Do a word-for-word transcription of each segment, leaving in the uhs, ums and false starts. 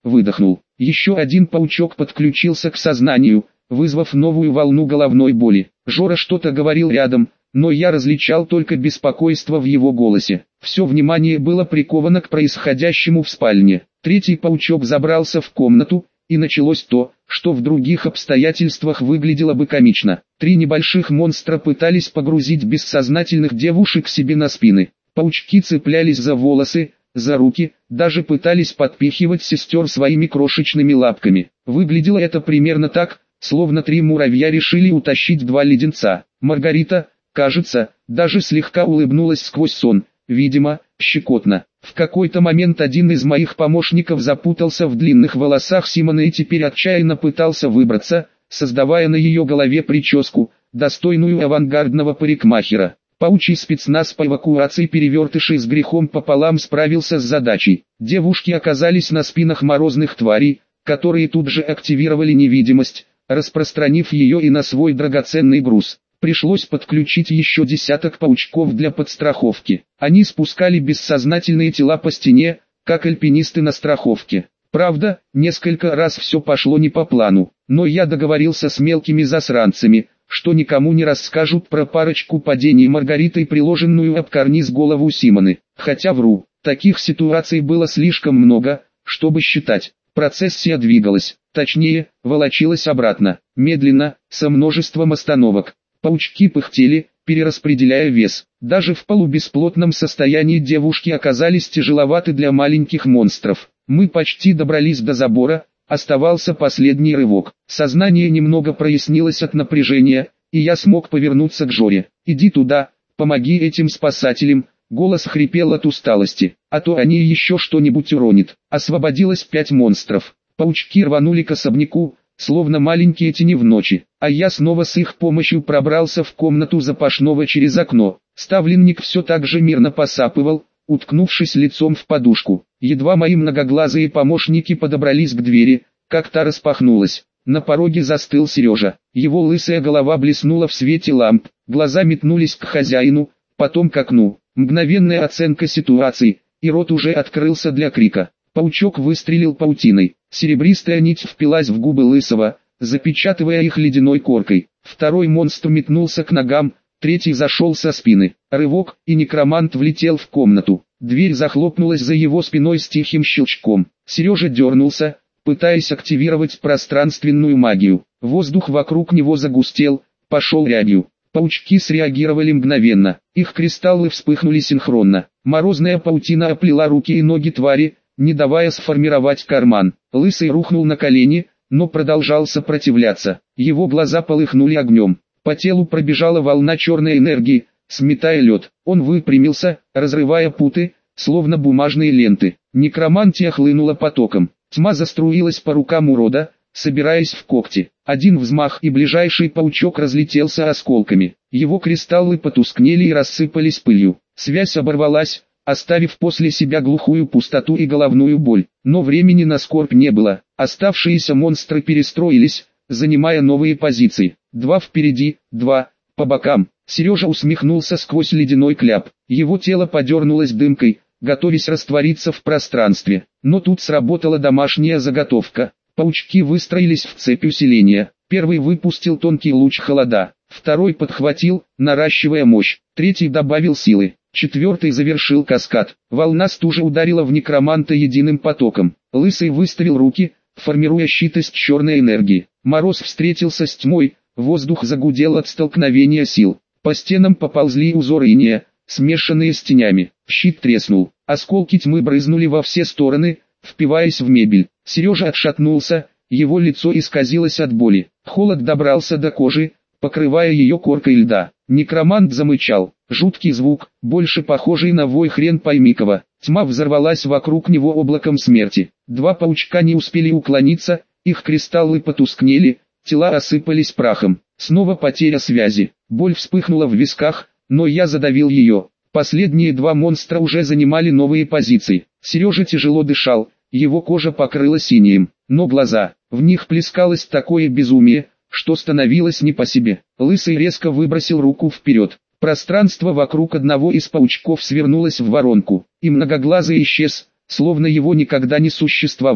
выдохнул. Еще один паучок подключился к сознанию, вызвав новую волну головной боли. Жора что-то говорил рядом, но я различал только беспокойство в его голосе. Все внимание было приковано к происходящему в спальне. Третий паучок забрался в комнату, и началось то, что в других обстоятельствах выглядело бы комично. Три небольших монстра пытались погрузить бессознательных девушек себе на спины. Паучки цеплялись за волосы, за руки, даже пытались подпихивать сестер своими крошечными лапками. Выглядело это примерно так, словно три муравья решили утащить два леденца. Маргарита, кажется, даже слегка улыбнулась сквозь сон, видимо, щекотно. В какой-то момент один из моих помощников запутался в длинных волосах Симоны и теперь отчаянно пытался выбраться, создавая на ее голове прическу, достойную авангардного парикмахера. Паучий спецназ по эвакуации перевертышей с грехом пополам справился с задачей. Девушки оказались на спинах морозных тварей, которые тут же активировали невидимость, распространив ее и на свой драгоценный груз. Пришлось подключить еще десяток паучков для подстраховки. Они спускали бессознательные тела по стене, как альпинисты на страховке. Правда, несколько раз все пошло не по плану, но я договорился с мелкими засранцами, что никому не расскажут про парочку падений Маргаритой, приложенную об карниз голову Симоны. Хотя вру, таких ситуаций было слишком много, чтобы считать. Процессия двигалась, точнее, волочилась обратно, медленно, со множеством остановок. Паучки пыхтели, перераспределяя вес. Даже в полубесплотном состоянии девушки оказались тяжеловаты для маленьких монстров. Мы почти добрались до забора, оставался последний рывок. Сознание немного прояснилось от напряжения, и я смог повернуться к Жоре. «Иди туда, помоги этим спасателям», голос хрипел от усталости, «а то они еще что-нибудь уронят». Освободилось пять монстров. Паучки рванули к особняку, словно маленькие тени в ночи, а я снова с их помощью пробрался в комнату запашного через окно. Ставленник все так же мирно посапывал, уткнувшись лицом в подушку. Едва мои многоглазые помощники подобрались к двери, как та распахнулась. На пороге застыл Сережа. Его лысая голова блеснула в свете ламп, глаза метнулись к хозяину, потом к окну. Мгновенная оценка ситуации, и рот уже открылся для крика. Паучок выстрелил паутиной. Серебристая нить впилась в губы лысого, запечатывая их ледяной коркой. Второй монстр метнулся к ногам, третий зашел со спины. Рывок, и некромант влетел в комнату. Дверь захлопнулась за его спиной с тихим щелчком. Сережа дернулся, пытаясь активировать пространственную магию. Воздух вокруг него загустел, пошел рябью. Паучки среагировали мгновенно. Их кристаллы вспыхнули синхронно. Морозная паутина оплела руки и ноги твари, не давая сформировать карман. Лысый рухнул на колени, но продолжал сопротивляться. Его глаза полыхнули огнем. По телу пробежала волна черной энергии, сметая лед. Он выпрямился, разрывая путы, словно бумажные ленты. Некромантия хлынула потоком. Тьма заструилась по рукам урода, собираясь в когти. Один взмах, и ближайший паучок разлетелся осколками. Его кристаллы потускнели и рассыпались пылью. Связь оборвалась, оставив после себя глухую пустоту и головную боль. Но времени на скорбь не было. Оставшиеся монстры перестроились, занимая новые позиции. Два впереди, два по бокам. Сережа усмехнулся сквозь ледяной кляп. Его тело подернулось дымкой, готовясь раствориться в пространстве. Но тут сработала домашняя заготовка. Паучки выстроились в цепь усиления. Первый выпустил тонкий луч холода. Второй подхватил, наращивая мощь. Третий добавил силы. Четвертый завершил каскад. Волна стужи ударила в некроманта единым потоком. Лысый выставил руки, формируя щит из черной энергии. Мороз встретился с тьмой, воздух загудел от столкновения сил. По стенам поползли узоры инея, смешанные с тенями. Щит треснул. Осколки тьмы брызнули во все стороны, впиваясь в мебель. Сережа отшатнулся, его лицо исказилось от боли. Холод добрался до кожи, покрывая ее коркой льда. Некромант замычал. Жуткий звук, больше похожий на вой хрен пойми кого. Тьма взорвалась вокруг него облаком смерти. Два паучка не успели уклониться, их кристаллы потускнели, тела осыпались прахом. Снова потеря связи. Боль вспыхнула в висках, но я задавил ее. Последние два монстра уже занимали новые позиции. Сережа тяжело дышал, его кожа покрылась инеем, но глаза, в них плескалось такое безумие, что становилось не по себе. Лысый резко выбросил руку вперед. Пространство вокруг одного из паучков свернулось в воронку, и многоглазый исчез, словно его никогда не существовало.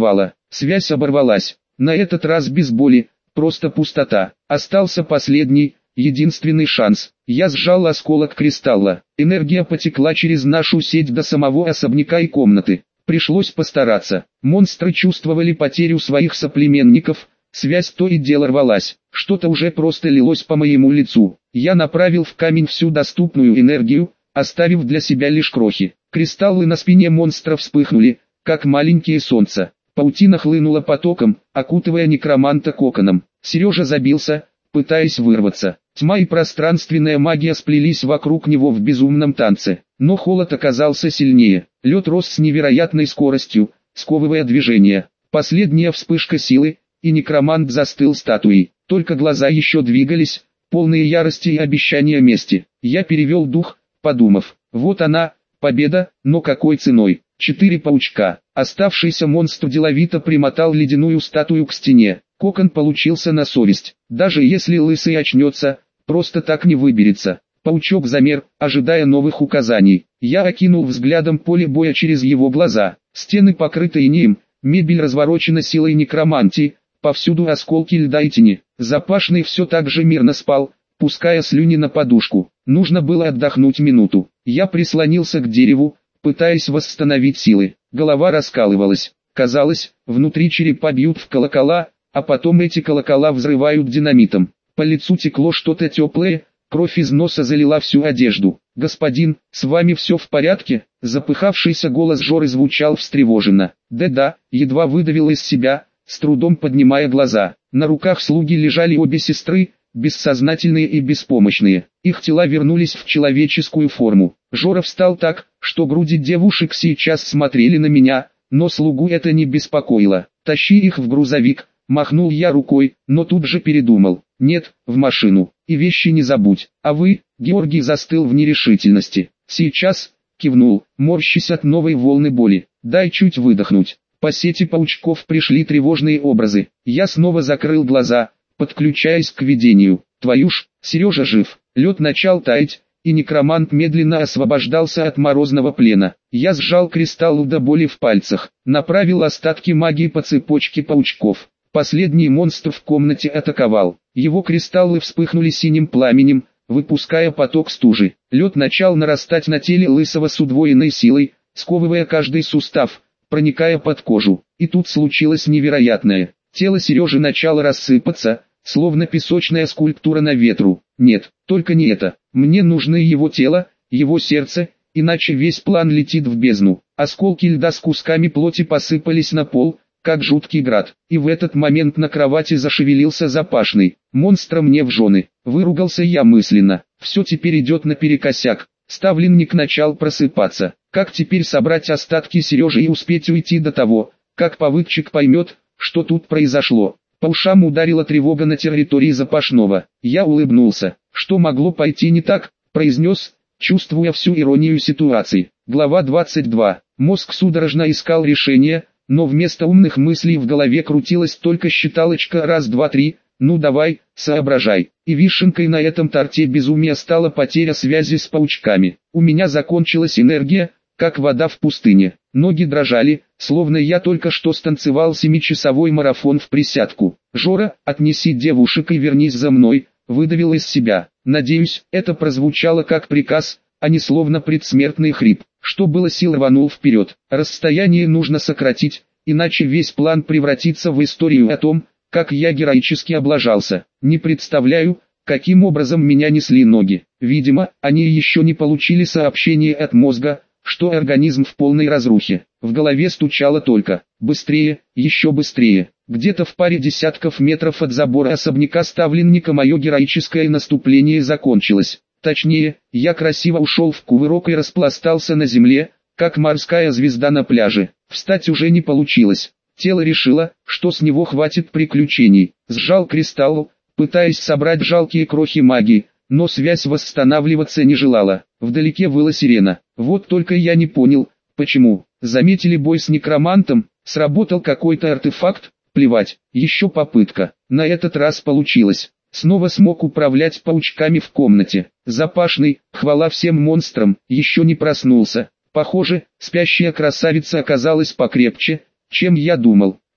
Связь оборвалась. На этот раз без боли, просто пустота. Остался последний, единственный шанс. Я сжал осколок кристалла. Энергия потекла через нашу сеть до самого особняка и комнаты. Пришлось постараться. Монстры чувствовали потерю своих соплеменников. Связь то и дело рвалась. Что-то уже просто лилось по моему лицу. Я направил в камень всю доступную энергию, оставив для себя лишь крохи. Кристаллы на спине монстра вспыхнули, как маленькие солнца. Паутина хлынула потоком, окутывая некроманта коконом. Сережа забился, пытаясь вырваться. Тьма и пространственная магия сплелись вокруг него в безумном танце. Но холод оказался сильнее. Лед рос с невероятной скоростью, сковывая движение. Последняя вспышка силы, и некромант застыл статуей. Только глаза еще двигались, полные ярости и обещания мести. Я перевел дух, подумав, вот она, победа, но какой ценой? Четыре паучка. Оставшийся монстр деловито примотал ледяную статую к стене. Кокон получился на совесть. Даже если лысый очнется, просто так не выберется. Паучок замер, ожидая новых указаний. Я окинул взглядом поле боя через его глаза. Стены покрыты инеем, мебель разворочена силой некромантии, повсюду осколки льда и тени. Запашный все так же мирно спал, пуская слюни на подушку. Нужно было отдохнуть минуту. Я прислонился к дереву, пытаясь восстановить силы. Голова раскалывалась. Казалось, внутри черепа бьют в колокола, а потом эти колокола взрывают динамитом. По лицу текло что-то теплое, кровь из носа залила всю одежду. «Господин, с вами все в порядке?» Запыхавшийся голос Жоры звучал встревоженно. «Да-да», едва выдавил из себя, с трудом поднимая глаза. На руках слуги лежали обе сестры, бессознательные и беспомощные. Их тела вернулись в человеческую форму. Жора встал так, что груди девушек сейчас смотрели на меня, но слугу это не беспокоило. «Тащи их в грузовик», махнул я рукой, но тут же передумал. «Нет, в машину, и вещи не забудь. А вы?» Георгий застыл в нерешительности. «Сейчас», кивнул, морщась от новой волны боли. «Дай чуть выдохнуть». По сети паучков пришли тревожные образы. Я снова закрыл глаза, подключаясь к видению. Твою ж, Сережа жив. Лед начал таять, и некромант медленно освобождался от морозного плена. Я сжал кристалл до боли в пальцах, направил остатки магии по цепочке паучков. Последний монстр в комнате атаковал. Его кристаллы вспыхнули синим пламенем, выпуская поток стужи. Лед начал нарастать на теле лысого с удвоенной силой, сковывая каждый сустав, проникая под кожу. И тут случилось невероятное. Тело Сережи начало рассыпаться, словно песочная скульптура на ветру. Нет, только не это. Мне нужно его тело, его сердце, иначе весь план летит в бездну. Осколки льда с кусками плоти посыпались на пол, как жуткий град. И в этот момент на кровати зашевелился Запашный. «Монстра мне в жены!» Выругался я мысленно. Все теперь идет наперекосяк. Ставленник начал просыпаться. Как теперь собрать остатки Сережи и успеть уйти до того, как повыдчик поймет, что тут произошло? По ушам ударила тревога на территории Запашного. Я улыбнулся. «Что могло пойти не так?» произнес, чувствуя всю иронию ситуации. Глава двадцать два. Мозг судорожно искал решение, но вместо умных мыслей в голове крутилась только считалочка раз, два, три, ну давай, соображай. И вишенкой на этом торте безумия стала потеря связи с паучками. У меня закончилась энергия, как вода в пустыне. Ноги дрожали, словно я только что станцевал семичасовой марафон в присядку. «Жора, отнеси девушек и вернись за мной», выдавил из себя. Надеюсь, это прозвучало как приказ, а не словно предсмертный хрип. Что было сил, рванул вперед. Расстояние нужно сократить, иначе весь план превратится в историю о том, как я героически облажался. Не представляю, каким образом меня несли ноги. Видимо, они еще не получили сообщение от мозга, что организм в полной разрухе. В голове стучало только «быстрее, еще быстрее». Где-то в паре десятков метров от забора особняка ставленника мое героическое наступление закончилось. Точнее, я красиво ушел в кувырок и распластался на земле, как морская звезда на пляже. Встать уже не получилось. Тело решило, что с него хватит приключений. Сжал кристалл, пытаясь собрать жалкие крохи магии, но связь восстанавливаться не желала. Вдалеке выла сирена. Вот только я не понял, почему. Заметили бой с некромантом, сработал какой-то артефакт, плевать, еще попытка. На этот раз получилось. Снова смог управлять паучками в комнате. Запашный, хвала всем монстрам, еще не проснулся. Похоже, спящая красавица оказалась покрепче, чем я думал.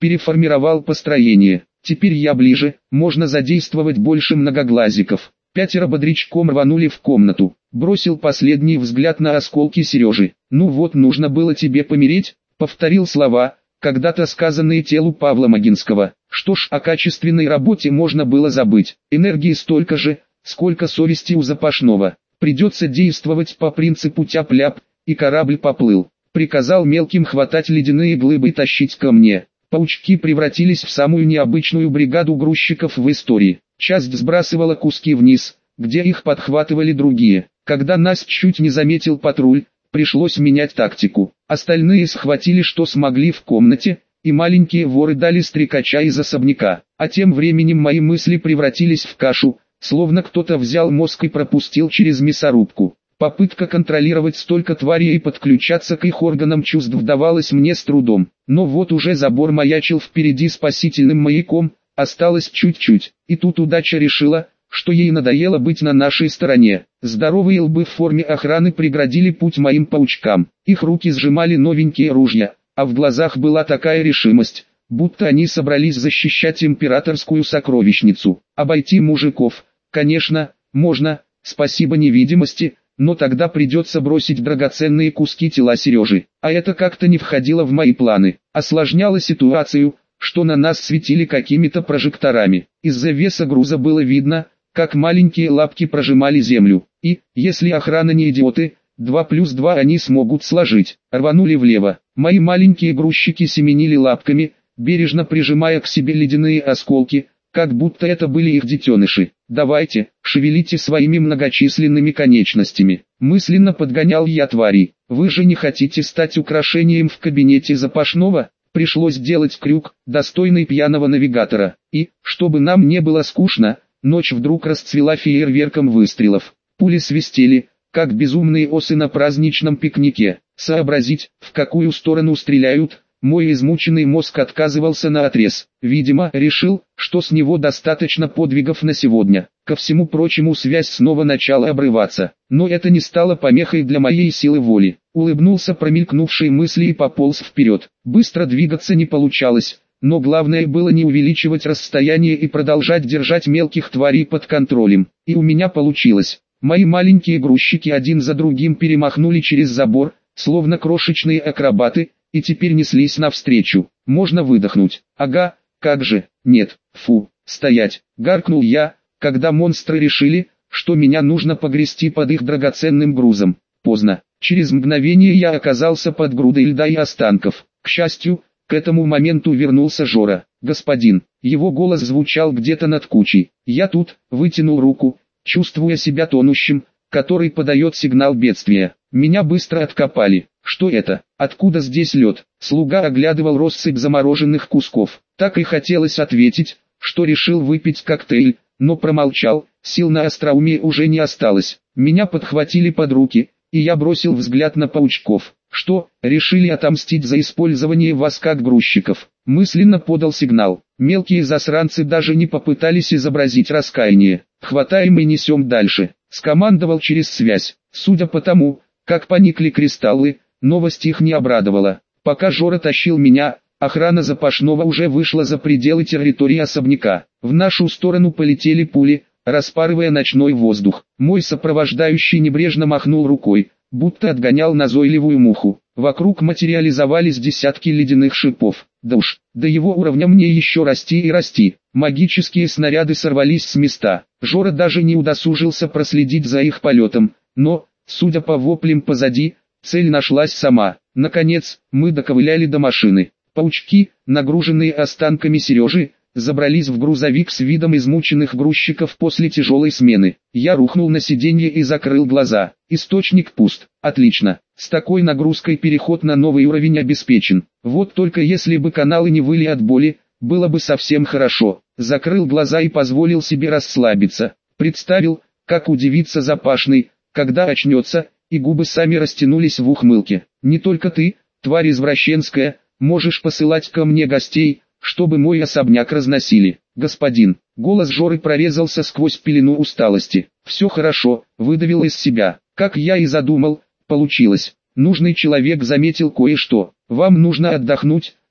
переформировал построение. Теперь я ближе, можно задействовать больше многоглазиков. Пятеро бодрячком рванули в комнату. Бросил последний взгляд на осколки Сережи. «Ну вот, нужно было тебе помереть», — повторил слова, когда-то сказанные телу Павла Могинского. Что ж, о качественной работе можно было забыть. Энергии столько же, сколько совести у Запашного. Придется действовать по принципу тяп-ляп, и корабль поплыл. Приказал мелким хватать ледяные глыбы и тащить ко мне. Паучки превратились в самую необычную бригаду грузчиков в истории. Часть сбрасывала куски вниз, где их подхватывали другие. Когда нас чуть не заметил патруль, пришлось менять тактику. Остальные схватили что смогли в комнате, и маленькие воры дали стрекача из особняка. А тем временем мои мысли превратились в кашу, словно кто-то взял мозг и пропустил через мясорубку. Попытка контролировать столько тварей и подключаться к их органам чувств давалась мне с трудом. Но вот уже забор маячил впереди спасительным маяком, осталось чуть-чуть. И тут удача решила, что ей надоело быть на нашей стороне. Здоровые лбы в форме охраны преградили путь моим паучкам. Их руки сжимали новенькие ружья, а в глазах была такая решимость, будто они собрались защищать императорскую сокровищницу. Обойти мужиков, конечно, можно, спасибо невидимости, но тогда придется бросить драгоценные куски тела Сережи. А это как-то не входило в мои планы. Осложняло ситуацию, что на нас светили какими-то прожекторами. Из-за веса груза было видно, как маленькие лапки прожимали землю. И, если охрана не идиоты, два плюс два они смогут сложить. Рванули влево. Мои маленькие грузчики семенили лапками, бережно прижимая к себе ледяные осколки, как будто это были их детеныши. «Давайте, шевелите своими многочисленными конечностями». Мысленно подгонял я тварей. «Вы же не хотите стать украшением в кабинете Запашного?» Пришлось делать крюк, достойный пьяного навигатора. И, чтобы нам не было скучно, ночь вдруг расцвела фейерверком выстрелов. Пули свистели, как безумные осы на праздничном пикнике. Сообразить, в какую сторону стреляют, мой измученный мозг отказывался наотрез. Видимо, решил, что с него достаточно подвигов на сегодня. Ко всему прочему, связь снова начала обрываться. Но это не стало помехой для моей силы воли. Улыбнулся промелькнувшей мысли и пополз вперед. Быстро двигаться не получалось, но главное было не увеличивать расстояние и продолжать держать мелких тварей под контролем. И у меня получилось. Мои маленькие грузчики один за другим перемахнули через забор, словно крошечные акробаты, и теперь неслись навстречу. Можно выдохнуть. Ага, как же, нет, фу, стоять, гаркнул я, когда монстры решили, что меня нужно погрести под их драгоценным грузом. Поздно. Через мгновение я оказался под грудой льда и останков. К счастью, к этому моменту вернулся Жора. «Господин». Его голос звучал где-то над кучей. «Я тут», вытянул руку, чувствуя себя тонущим, который подает сигнал бедствия. Меня быстро откопали. Что это? Откуда здесь лед? Слуга оглядывал россыпь замороженных кусков. Так и хотелось ответить, что решил выпить коктейль, но промолчал, сил на остроумие уже не осталось. Меня подхватили под руки, и я бросил взгляд на паучков. Что, решили отомстить за использование вас как грузчиков? Мысленно подал сигнал. Мелкие засранцы даже не попытались изобразить раскаяние. Хватаем и несем дальше. Скомандовал через связь. Судя по тому, как поникли кристаллы, новость их не обрадовала. Пока Жора тащил меня, охрана Запашного уже вышла за пределы территории особняка. В нашу сторону полетели пули, распарывая ночной воздух. Мой сопровождающий небрежно махнул рукой, будто отгонял назойливую муху. Вокруг материализовались десятки ледяных шипов. Да уж, до его уровня мне еще расти и расти. Магические снаряды сорвались с места. Жора даже не удосужился проследить за их полетом, но, судя по воплям позади, цель нашлась сама. Наконец, мы доковыляли до машины. Паучки, нагруженные останками Сережи, забрались в грузовик с видом измученных грузчиков после тяжелой смены. Я рухнул на сиденье и закрыл глаза. Источник пуст. Отлично. С такой нагрузкой переход на новый уровень обеспечен. Вот только если бы каналы не выли от боли, было бы совсем хорошо. Закрыл глаза и позволил себе расслабиться. Представил, как удивится Запашный, когда очнется, и губы сами растянулись в ухмылке. Не только ты, тварь извращенская, можешь посылать ко мне гостей, чтобы мой особняк разносили. Господин, голос Жоры прорезался сквозь пелену усталости. Все хорошо, выдавил из себя. Как я и задумал, получилось. Нужный человек заметил кое-что. Вам нужно отдохнуть,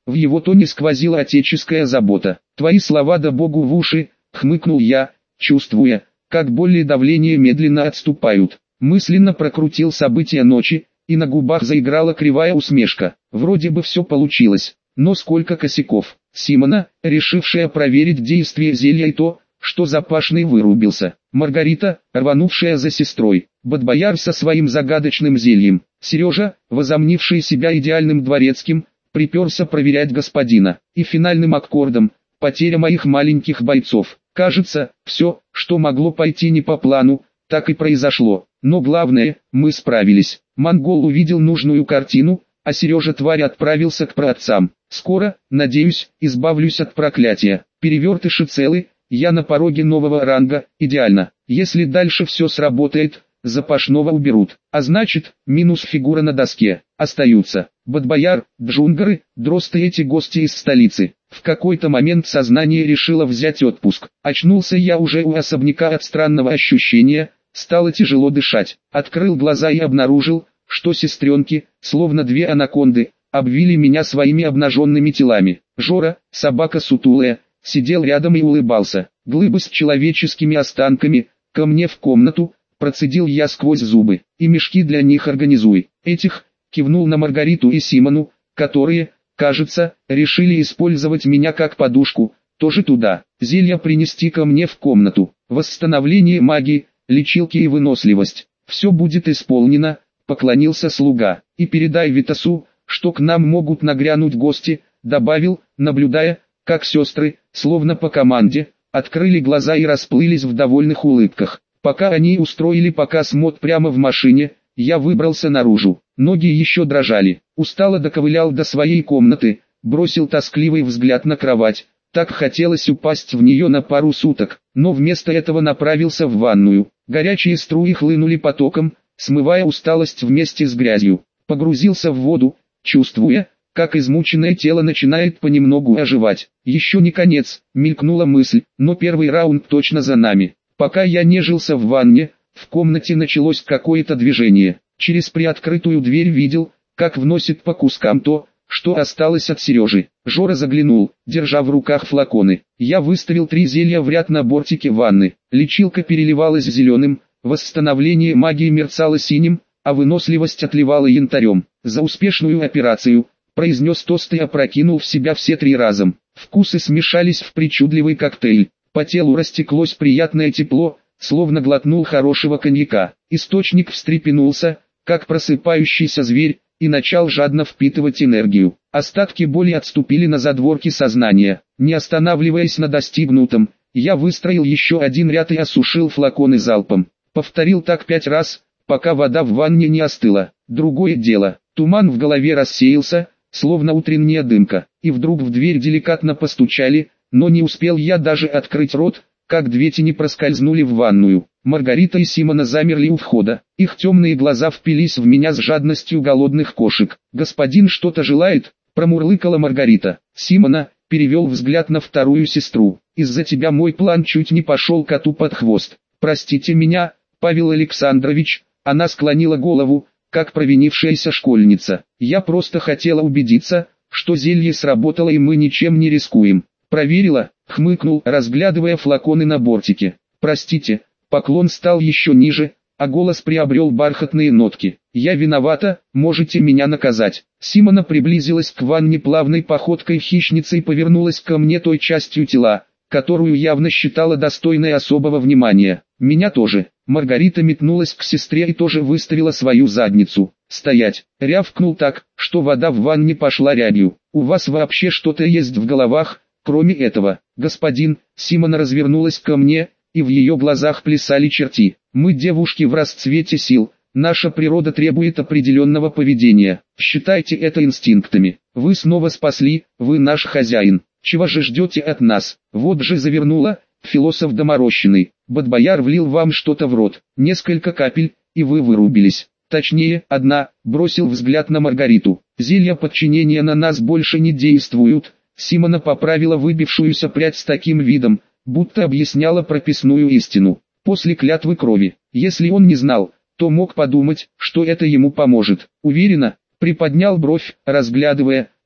В его тоне сквозила отеческая забота. «Твои слова да Богу в уши», — хмыкнул я, чувствуя, как боль и давление медленно отступают. Мысленно прокрутил события ночи, и на губах заиграла кривая усмешка. Вроде бы все получилось, но сколько косяков. Симона, решившая проверить действие зелья и то, что Запашный вырубился. Маргарита, рванувшая за сестрой. Бадбояр со своим загадочным зельем. Сережа, возомнивший себя идеальным дворецким, приперся проверять господина. И финальным аккордом – потеря моих маленьких бойцов. Кажется, все, что могло пойти не по плану, так и произошло. Но главное, мы справились. Монгол увидел нужную картину, а Сережа тварь отправился к праотцам. Скоро, надеюсь, избавлюсь от проклятия. Перевертыши целы, я на пороге нового ранга, идеально. Если дальше все сработает, Запашного уберут. А значит, минус фигура на доске. Остаются Бадбояр, Джунгары, Дрозд и эти гости из столицы. В какой-то момент сознание решило взять отпуск. Очнулся я уже у особняка от странного ощущения, стало тяжело дышать. Открыл глаза и обнаружил, что сестренки, словно две анаконды, обвили меня своими обнаженными телами. Жора, собака сутулая, сидел рядом и улыбался. Глыбы с человеческими останками, ко мне в комнату, процедил я сквозь зубы. И мешки для них организуй. Этих, кивнул на Маргариту и Симону, которые, кажется, решили использовать меня как подушку, тоже туда. Зелья принести ко мне в комнату. Восстановление магии, лечилки и выносливость. Все будет исполнено, поклонился слуга. И передай Витасу, что к нам могут нагрянуть гости, добавил, наблюдая, как сестры, словно по команде, открыли глаза и расплылись в довольных улыбках. Пока они устроили показ мод прямо в машине, я выбрался наружу. Ноги еще дрожали. Устало доковылял до своей комнаты, бросил тоскливый взгляд на кровать. Так хотелось упасть в нее на пару суток, но вместо этого направился в ванную. Горячие струи хлынули потоком, смывая усталость вместе с грязью. Погрузился в воду, чувствуя, как измученное тело начинает понемногу оживать. Еще не конец, мелькнула мысль, но первый раунд точно за нами. Пока я нежился в ванне, в комнате началось какое-то движение. Через приоткрытую дверь видел, как вносит по кускам то, что осталось от Сережи. Жора заглянул, держа в руках флаконы. Я выставил три зелья в ряд на бортике ванны. Лечилка переливалась зеленым, восстановление магии мерцало синим, а выносливость отливала янтарем. За успешную операцию, произнес тост и опрокинул в себя все три разом. Вкусы смешались в причудливый коктейль. По телу растеклось приятное тепло, словно глотнул хорошего коньяка. Источник встрепенулся, как просыпающийся зверь, и начал жадно впитывать энергию. Остатки боли отступили на задворки сознания. Не останавливаясь на достигнутом, я выстроил еще один ряд и осушил флаконы залпом. Повторил так пять раз, пока вода в ванне не остыла. Другое дело, туман в голове рассеялся, словно утренняя дымка, и вдруг в дверь деликатно постучали, но не успел я даже открыть рот, как две тени проскользнули в ванную. Маргарита и Симона замерли у входа. Их темные глаза впились в меня с жадностью голодных кошек. «Господин что-то желает?» – промурлыкала Маргарита. Симона перевел взгляд на вторую сестру. «Из-за тебя мой план чуть не пошел коту под хвост. Простите меня, Павел Александрович», – она склонила голову, как провинившаяся школьница. «Я просто хотела убедиться, что зелье сработало и мы ничем не рискуем». «Проверила», — хмыкнул, разглядывая флаконы на бортике. «Простите», поклон стал еще ниже, а голос приобрел бархатные нотки. «Я виновата, можете меня наказать». Симона приблизилась к ванне плавной походкой хищницы и повернулась ко мне той частью тела, которую явно считала достойной особого внимания. «Меня тоже». Маргарита метнулась к сестре и тоже выставила свою задницу. «Стоять!» — рявкнул так, что вода в ванне пошла рябью. «У вас вообще что-то есть в головах?» Кроме этого, господин, Симона развернулась ко мне, и в ее глазах плясали черти. Мы девушки в расцвете сил, наша природа требует определенного поведения. Считайте это инстинктами. Вы снова спасли, вы наш хозяин. Чего же ждете от нас? Вот же завернула, философ доморощенный. Бадбояр влил вам что-то в рот, несколько капель, и вы вырубились. Точнее, одна, бросил взгляд на Маргариту. Зелья подчинения на нас больше не действуют. Симона поправила выбившуюся прядь с таким видом, будто объясняла прописную истину. После клятвы крови, если он не знал, то мог подумать, что это ему поможет. Уверенно, приподнял бровь, разглядывая,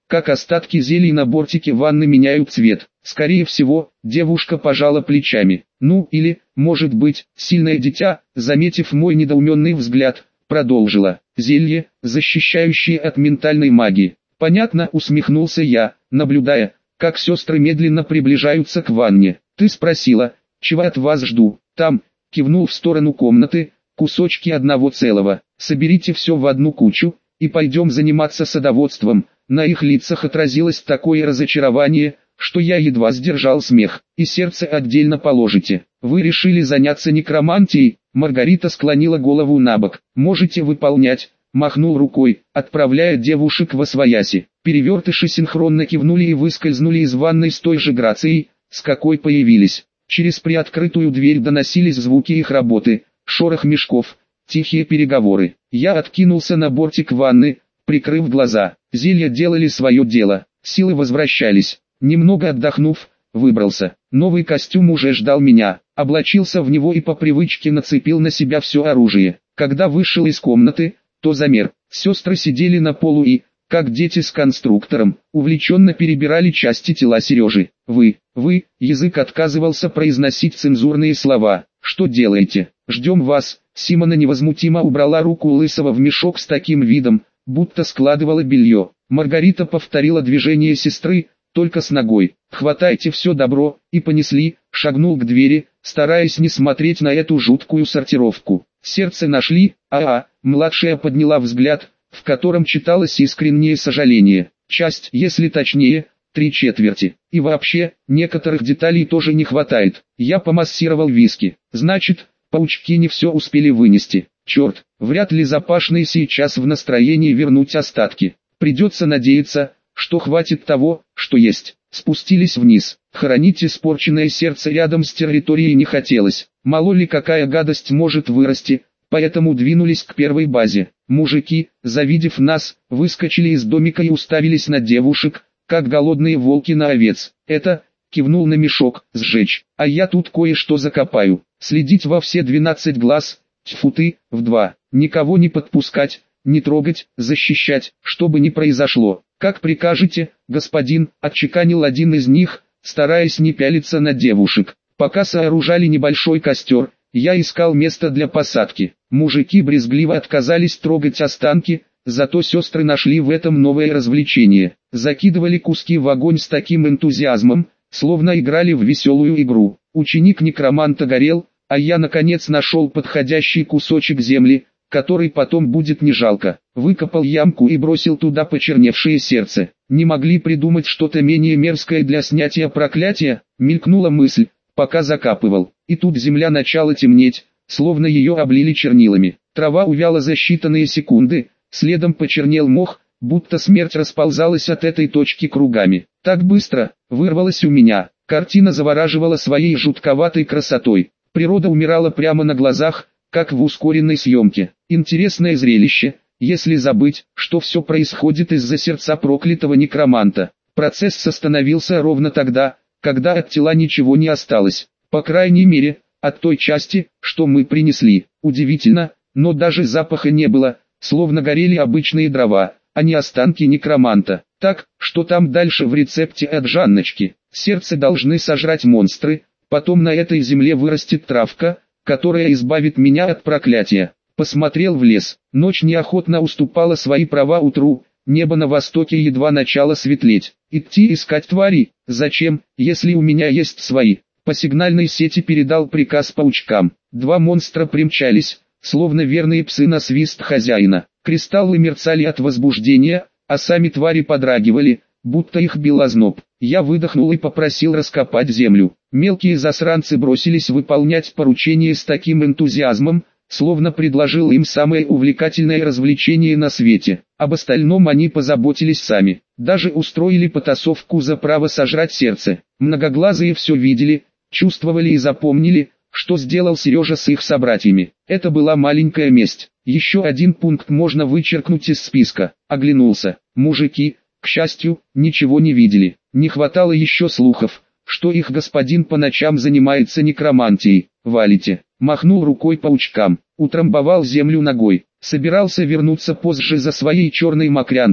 как остатки зелий на бортике ванны меняют цвет. Скорее всего, девушка пожала плечами. Ну или, может быть, сильное дитя, заметив мой недоуменный взгляд, продолжила. Зелье, защищающее от ментальной магии. Понятно, усмехнулся я, наблюдая, как сестры медленно приближаются к ванне. Ты спросила, чего от вас жду. Там, кивнул в сторону комнаты, кусочки одного целого. Соберите все в одну кучу, и пойдем заниматься садоводством. На их лицах отразилось такое разочарование, что я едва сдержал смех. И сердце отдельно положите. Вы решили заняться некромантией? Маргарита склонила голову набок. Можете выполнять. Махнул рукой, отправляя девушек восвояси. Перевертыши синхронно кивнули и выскользнули из ванной с той же грацией, с какой появились. Через приоткрытую дверь доносились звуки их работы, шорох мешков, тихие переговоры. Я откинулся на бортик ванны, прикрыв глаза. Зелья делали свое дело, силы возвращались. Немного отдохнув, выбрался. Новый костюм уже ждал меня. Облачился в него и по привычке нацепил на себя все оружие. Когда вышел из комнаты, то замер. Сестры сидели на полу и, как дети с конструктором, увлеченно перебирали части тела Сережи. Вы, вы, язык отказывался произносить цензурные слова. Что делаете? Ждем вас. Симона невозмутимо убрала руку Лысого в мешок с таким видом, будто складывала белье. Маргарита повторила движение сестры, только с ногой. Хватайте все добро, и понесли, шагнул к двери, стараясь не смотреть на эту жуткую сортировку. Сердце нашли, а-а, младшая подняла взгляд, в котором читалось искреннее сожаление. Часть, если точнее, три четверти. И вообще, некоторых деталей тоже не хватает. Я помассировал виски. Значит, паучки не все успели вынести. Черт, вряд ли Запашный сейчас в настроении вернуть остатки. Придется надеяться, что хватит того, что есть. Спустились вниз. Хоронить испорченное сердце рядом с территорией не хотелось. Мало ли какая гадость может вырасти, поэтому двинулись к первой базе. Мужики, завидев нас, выскочили из домика и уставились на девушек, как голодные волки на овец. Это, кивнул на мешок, сжечь, а я тут кое-что закопаю. Следить во все двенадцать глаз, тьфу ты, в два. Никого не подпускать, не трогать, защищать, что бы ни произошло. Как прикажете, господин, отчеканил один из них, стараясь не пялиться на девушек. Пока сооружали небольшой костер, я искал место для посадки. Мужики брезгливо отказались трогать останки, зато сестры нашли в этом новое развлечение. Закидывали куски в огонь с таким энтузиазмом, словно играли в веселую игру. Ученик некроманта горел, а я наконец нашел подходящий кусочек земли, который потом будет не жалко. Выкопал ямку и бросил туда почерневшее сердце. Не могли придумать что-то менее мерзкое для снятия проклятия? Мелькнула мысль, пока закапывал. И тут земля начала темнеть, словно ее облили чернилами. Трава увяла за считанные секунды, следом почернел мох, будто смерть расползалась от этой точки кругами. Так быстро, вырвалось у меня. Картина завораживала своей жутковатой красотой. Природа умирала прямо на глазах, как в ускоренной съемке. Интересное зрелище, если забыть, что все происходит из-за сердца проклятого некроманта. Процесс остановился ровно тогда, когда от тела ничего не осталось. По крайней мере, от той части, что мы принесли. Удивительно, но даже запаха не было, словно горели обычные дрова, а не останки некроманта. Так, что там дальше в рецепте от Жанночки? Сердце должны сожрать монстры, потом на этой земле вырастет травка, которая избавит меня от проклятия. Посмотрел в лес. Ночь неохотно уступала свои права утру, небо на востоке едва начало светлеть. Идти искать твари? Зачем, если у меня есть свои? По сигнальной сети передал приказ паучкам. Два монстра примчались, словно верные псы на свист хозяина. Кристаллы мерцали от возбуждения, а сами твари подрагивали, будто их бил озноб. Я выдохнул и попросил раскопать землю. Мелкие засранцы бросились выполнять поручение с таким энтузиазмом, словно предложил им самое увлекательное развлечение на свете. Об остальном они позаботились сами. Даже устроили потасовку за право сожрать сердце. Многоглазые все видели, чувствовали и запомнили, что сделал Сережа с их собратьями. Это была маленькая месть. Еще один пункт можно вычеркнуть из списка. Оглянулся. Мужики, к счастью, ничего не видели. Не хватало еще слухов, что их господин по ночам занимается некромантией. Валите. Махнул рукой паучкам. Утрамбовал землю ногой. Собирался вернуться позже за своей черной мокрянкой,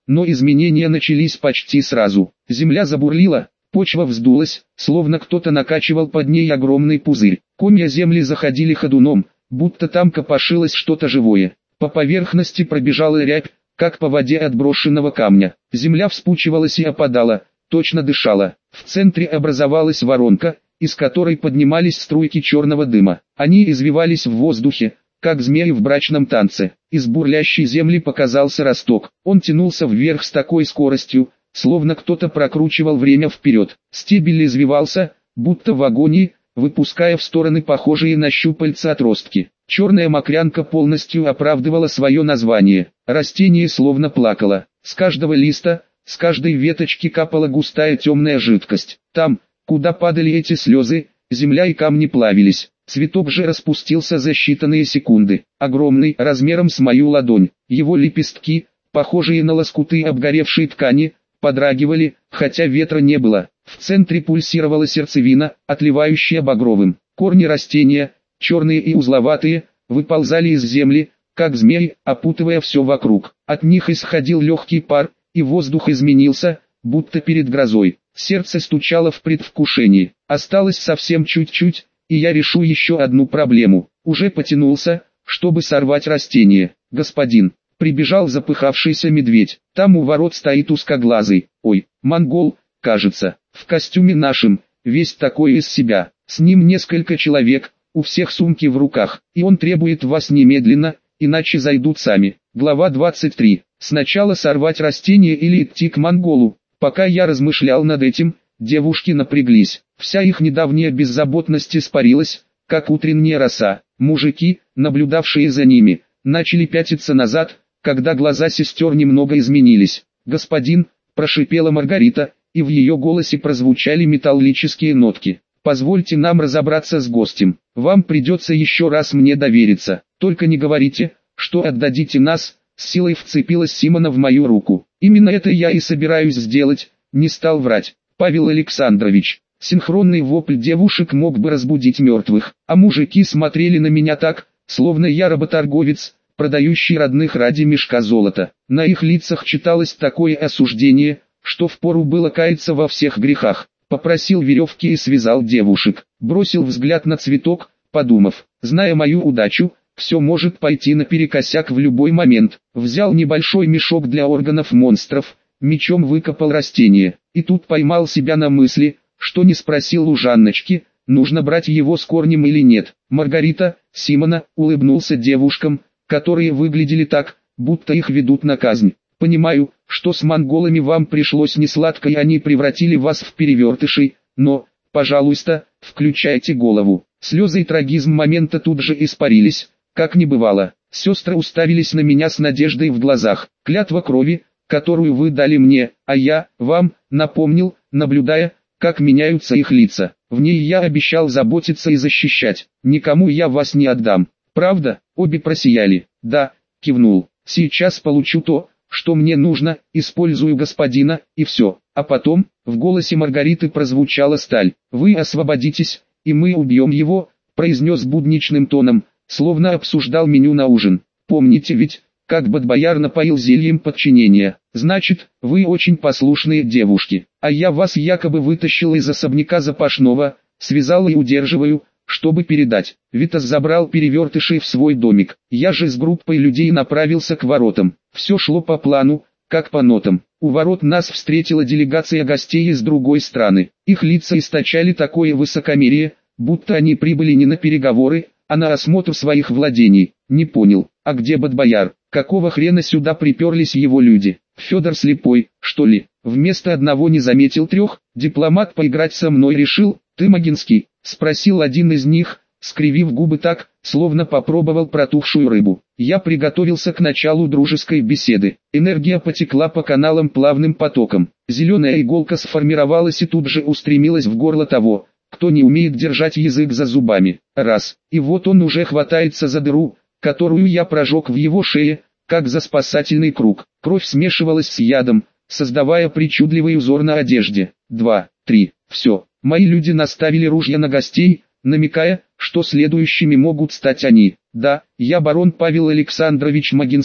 но изменения начались почти сразу. Земля забурлила, почва вздулась, словно кто-то накачивал под ней огромный пузырь. Комья земли заходили ходуном, будто там копошилось что-то живое. По поверхности пробежала рябь, как по воде от брошенного камня. Земля вспучивалась и опадала, точно дышала. В центре образовалась воронка, из которой поднимались струйки черного дыма. Они извивались в воздухе, как змеи в брачном танце. Из бурлящей земли показался росток. Он тянулся вверх с такой скоростью, словно кто-то прокручивал время вперед. Стебель извивался, будто в агонии, выпуская в стороны похожие на щупальца отростки. Черная мокрянка полностью оправдывала свое название. Растение словно плакало. С каждого листа, с каждой веточки капала густая темная жидкость. Там, куда падали эти слезы, земля и камни плавились. Цветок же распустился за считанные секунды. Огромный, размером с мою ладонь. Его лепестки, похожие на лоскуты обгоревшей ткани, подрагивали, хотя ветра не было. В центре пульсировала сердцевина, отливающая багровым. Корни растения, черные и узловатые, выползали из земли, как змеи, опутывая все вокруг. От них исходил легкий пар, и воздух изменился, будто перед грозой. Сердце стучало в предвкушении. Осталось совсем чуть-чуть, и я решу еще одну проблему. Уже потянулся, чтобы сорвать растение. Господин, прибежал запыхавшийся медведь. Там у ворот стоит узкоглазый, ой, монгол, кажется, в костюме нашем, весь такой из себя. С ним несколько человек, у всех сумки в руках, и он требует вас немедленно, иначе зайдут сами. Глава двадцать три. Сначала сорвать растение или идти к монголу. Пока я размышлял над этим, девушки напряглись. Вся их недавняя беззаботность испарилась, как утренняя роса. Мужики, наблюдавшие за ними, начали пятиться назад, когда глаза сестер немного изменились. «Господин», – прошипела Маргарита, и в ее голосе прозвучали металлические нотки. «Позвольте нам разобраться с гостем. Вам придется еще раз мне довериться. Только не говорите, что отдадите нас», – с силой вцепилась Симона в мою руку. «Именно это я и собираюсь сделать», – не стал врать. «Павел Александрович». Синхронный вопль девушек мог бы разбудить мертвых, а мужики смотрели на меня так, словно я работорговец, продающий родных ради мешка золота. На их лицах читалось такое осуждение, что впору было каяться во всех грехах. Попросил веревки и связал девушек. Бросил взгляд на цветок, подумав, зная мою удачу, все может пойти наперекосяк в любой момент. Взял небольшой мешок для органов монстров, мечом выкопал растение, и тут поймал себя на мысли, что не спросил у Жанночки, нужно брать его с корнем или нет. Маргарита, Симона, улыбнулся девушкам, которые выглядели так, будто их ведут на казнь. Понимаю, что с монголами вам пришлось несладко и они превратили вас в перевертышей, но, пожалуйста, включайте голову. Слезы и трагизм момента тут же испарились, как не бывало. Сестры уставились на меня с надеждой в глазах. Клятва крови, которую вы дали мне, а я, вам, напомнил, наблюдая, как меняются их лица. В ней я обещал заботиться и защищать. Никому я вас не отдам. Правда? Обе просияли. Да, кивнул. Сейчас получу то, что мне нужно, использую господина, и все. А потом, в голосе Маргариты прозвучала сталь. Вы освободитесь, и мы убьем его, произнес будничным тоном, словно обсуждал меню на ужин. Помните ведь, как Бадбояр напоил зельем подчинения. Значит, вы очень послушные девушки, а я вас якобы вытащил из особняка запашного, связал и удерживаю, чтобы передать. Витас забрал перевертышей в свой домик. Я же с группой людей направился к воротам. Все шло по плану, как по нотам. У ворот нас встретила делегация гостей из другой страны. Их лица источали такое высокомерие, будто они прибыли не на переговоры, а на осмотр своих владений. Не понял, а где Бадбояр? Какого хрена сюда приперлись его люди? Федор слепой, что ли? Вместо одного не заметил трех. Дипломат поиграть со мной решил. Ты Магинский? Спросил один из них, скривив губы так, словно попробовал протухшую рыбу. Я приготовился к началу дружеской беседы. Энергия потекла по каналам плавным потоком. Зеленая иголка сформировалась и тут же устремилась в горло того, кто не умеет держать язык за зубами. Раз, и вот он уже хватается за дыру, которую я прожег в его шее, как за спасательный круг. Кровь смешивалась с ядом, создавая причудливый узор на одежде. Два, три, все. Мои люди наставили ружья на гостей, намекая, что следующими могут стать они. Да, я барон Павел Александрович Магинский,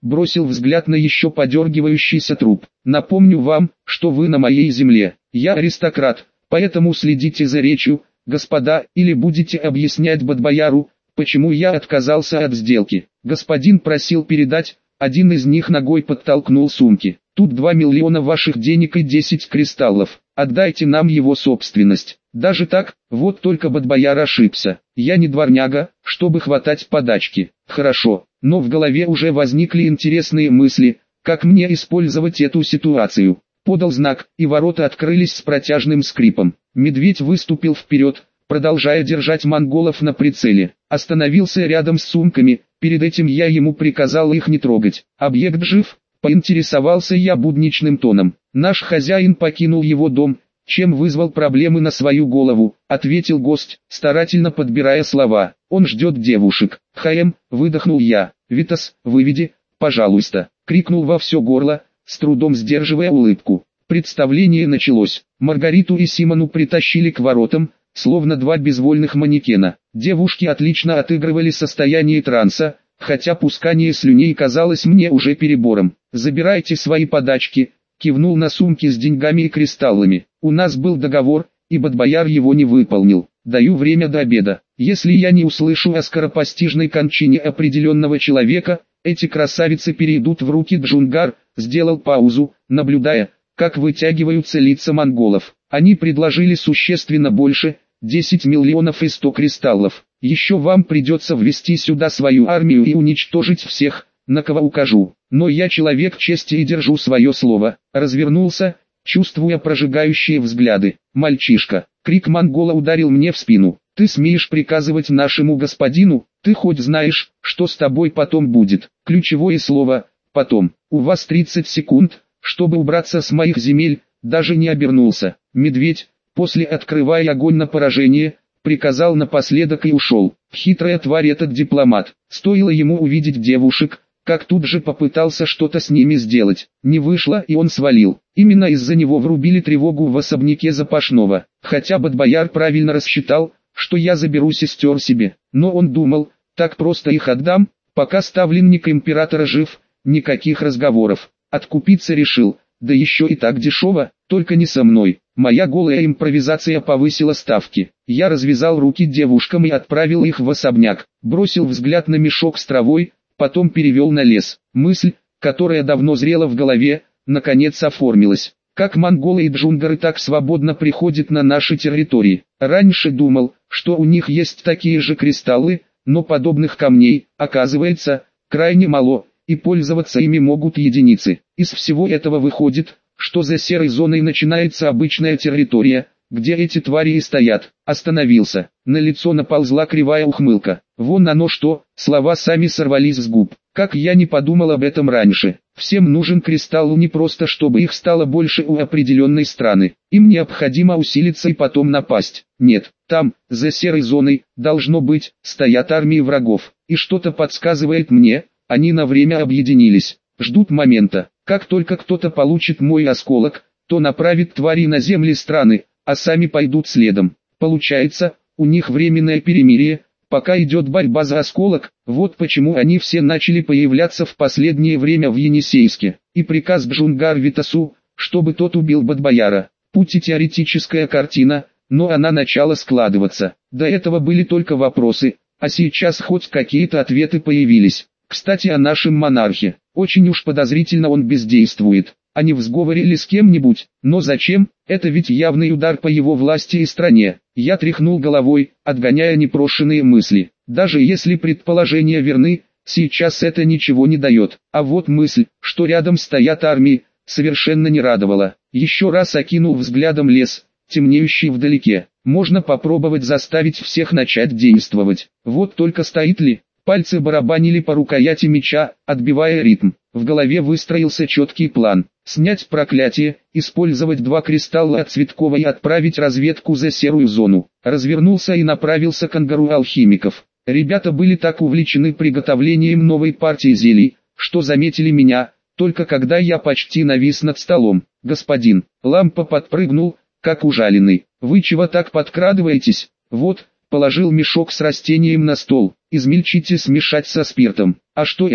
бросил взгляд на еще подергивающийся труп. Напомню вам, что вы на моей земле. Я аристократ, поэтому следите за речью, господа, или будете объяснять Бадбояру, почему я отказался от сделки. Господин просил передать, один из них ногой подтолкнул сумки. Тут два миллиона ваших денег и десять кристаллов. Отдайте нам его собственность. Даже так, вот только Бадбояр ошибся. Я не дворняга, чтобы хватать подачки. Хорошо, но в голове уже возникли интересные мысли, как мне использовать эту ситуацию. Подал знак, и ворота открылись с протяжным скрипом. Медведь выступил вперед, продолжая держать монголов на прицеле. Остановился рядом с сумками, перед этим я ему приказал их не трогать. Объект жив? Поинтересовался я будничным тоном. Наш хозяин покинул его дом, чем вызвал проблемы на свою голову, ответил гость, старательно подбирая слова. Он ждет девушек. Хаем, выдохнул я. Витас, выведи, пожалуйста, крикнул во все горло, с трудом сдерживая улыбку. Представление началось. Маргариту и Симону притащили к воротам, словно два безвольных манекена. Девушки отлично отыгрывали состояние транса, хотя пускание слюней казалось мне уже перебором. «Забирайте свои подачки», кивнул на сумки с деньгами и кристаллами. «У нас был договор, и Бадбояр его не выполнил. Даю время до обеда. Если я не услышу о скоропостижной кончине определенного человека, эти красавицы перейдут в руки Джунгар», сделал паузу, наблюдая, как вытягиваются лица монголов. Они предложили существенно больше, десять миллионов и сто кристаллов. Еще вам придется ввести сюда свою армию и уничтожить всех, на кого укажу. Но я человек чести и держу свое слово. Развернулся, чувствуя прожигающие взгляды. «Мальчишка!» Крик монгола ударил мне в спину. «Ты смеешь приказывать нашему господину? Ты хоть знаешь, что с тобой потом будет?» Ключевое слово «потом». «У вас тридцать секунд, чтобы убраться с моих земель», даже не обернулся. Медведь, после открывая огонь на поражение, приказал напоследок и ушел. Хитрая тварь этот дипломат. Стоило ему увидеть девушек, как тут же попытался что-то с ними сделать. Не вышло, и он свалил. Именно из-за него врубили тревогу в особняке Запашного. Хотя Бадбояр правильно рассчитал, что я заберу сестер себе. Но он думал, так просто их отдам, пока ставленник императора жив, никаких разговоров. Откупиться решил, да еще и так дешево, только не со мной. Моя голая импровизация повысила ставки. Я развязал руки девушкам и отправил их в особняк. Бросил взгляд на мешок с травой, потом перевел на лес. Мысль, которая давно зрела в голове, наконец оформилась. Как монголы и джунгары так свободно приходят на наши территории. Раньше думал, что у них есть такие же кристаллы, но подобных камней, оказывается, крайне мало, и пользоваться ими могут единицы. Из всего этого выходит, что за серой зоной начинается обычная территория, где эти твари и стоят. Остановился. На лицо наползла кривая ухмылка. Вон оно что, слова сами сорвались с губ. Как я не подумал об этом раньше. Всем нужен кристалл не просто чтобы их стало больше у определенной страны. Им необходимо усилиться и потом напасть. Нет, там, за серой зоной, должно быть, стоят армии врагов. И что-то подсказывает мне, они на время объединились. Ждут момента. Как только кто-то получит мой осколок, то направит твари на земли страны, а сами пойдут следом. Получается, у них временное перемирие, пока идет борьба за осколок. Вот почему они все начали появляться в последнее время в Енисейске. И приказ Джунгар Витасу, чтобы тот убил Бадбояра. Путь и теоретическая картина, но она начала складываться. До этого были только вопросы, а сейчас хоть какие-то ответы появились. Кстати, о нашем монархе. Очень уж подозрительно он бездействует. А не в сговоре ли с кем-нибудь? Но зачем? Это ведь явный удар по его власти и стране. Я тряхнул головой, отгоняя непрошенные мысли. Даже если предположения верны, сейчас это ничего не дает. А вот мысль, что рядом стоят армии, совершенно не радовала. Еще раз окинул взглядом лес, темнеющий вдалеке. Можно попробовать заставить всех начать действовать. Вот только стоит ли? Пальцы барабанили по рукояти меча, отбивая ритм. В голове выстроился четкий план. Снять проклятие, использовать два кристалла от Цветкова и отправить разведку за серую зону. Развернулся и направился к ангару алхимиков. Ребята были так увлечены приготовлением новой партии зелий, что заметили меня, только когда я почти навис над столом. «Господин», лампа подпрыгнул, как ужаленный. «Вы чего так подкрадываетесь? Вот». Положил мешок с растением на стол. Измельчите, смешать со спиртом. А что это?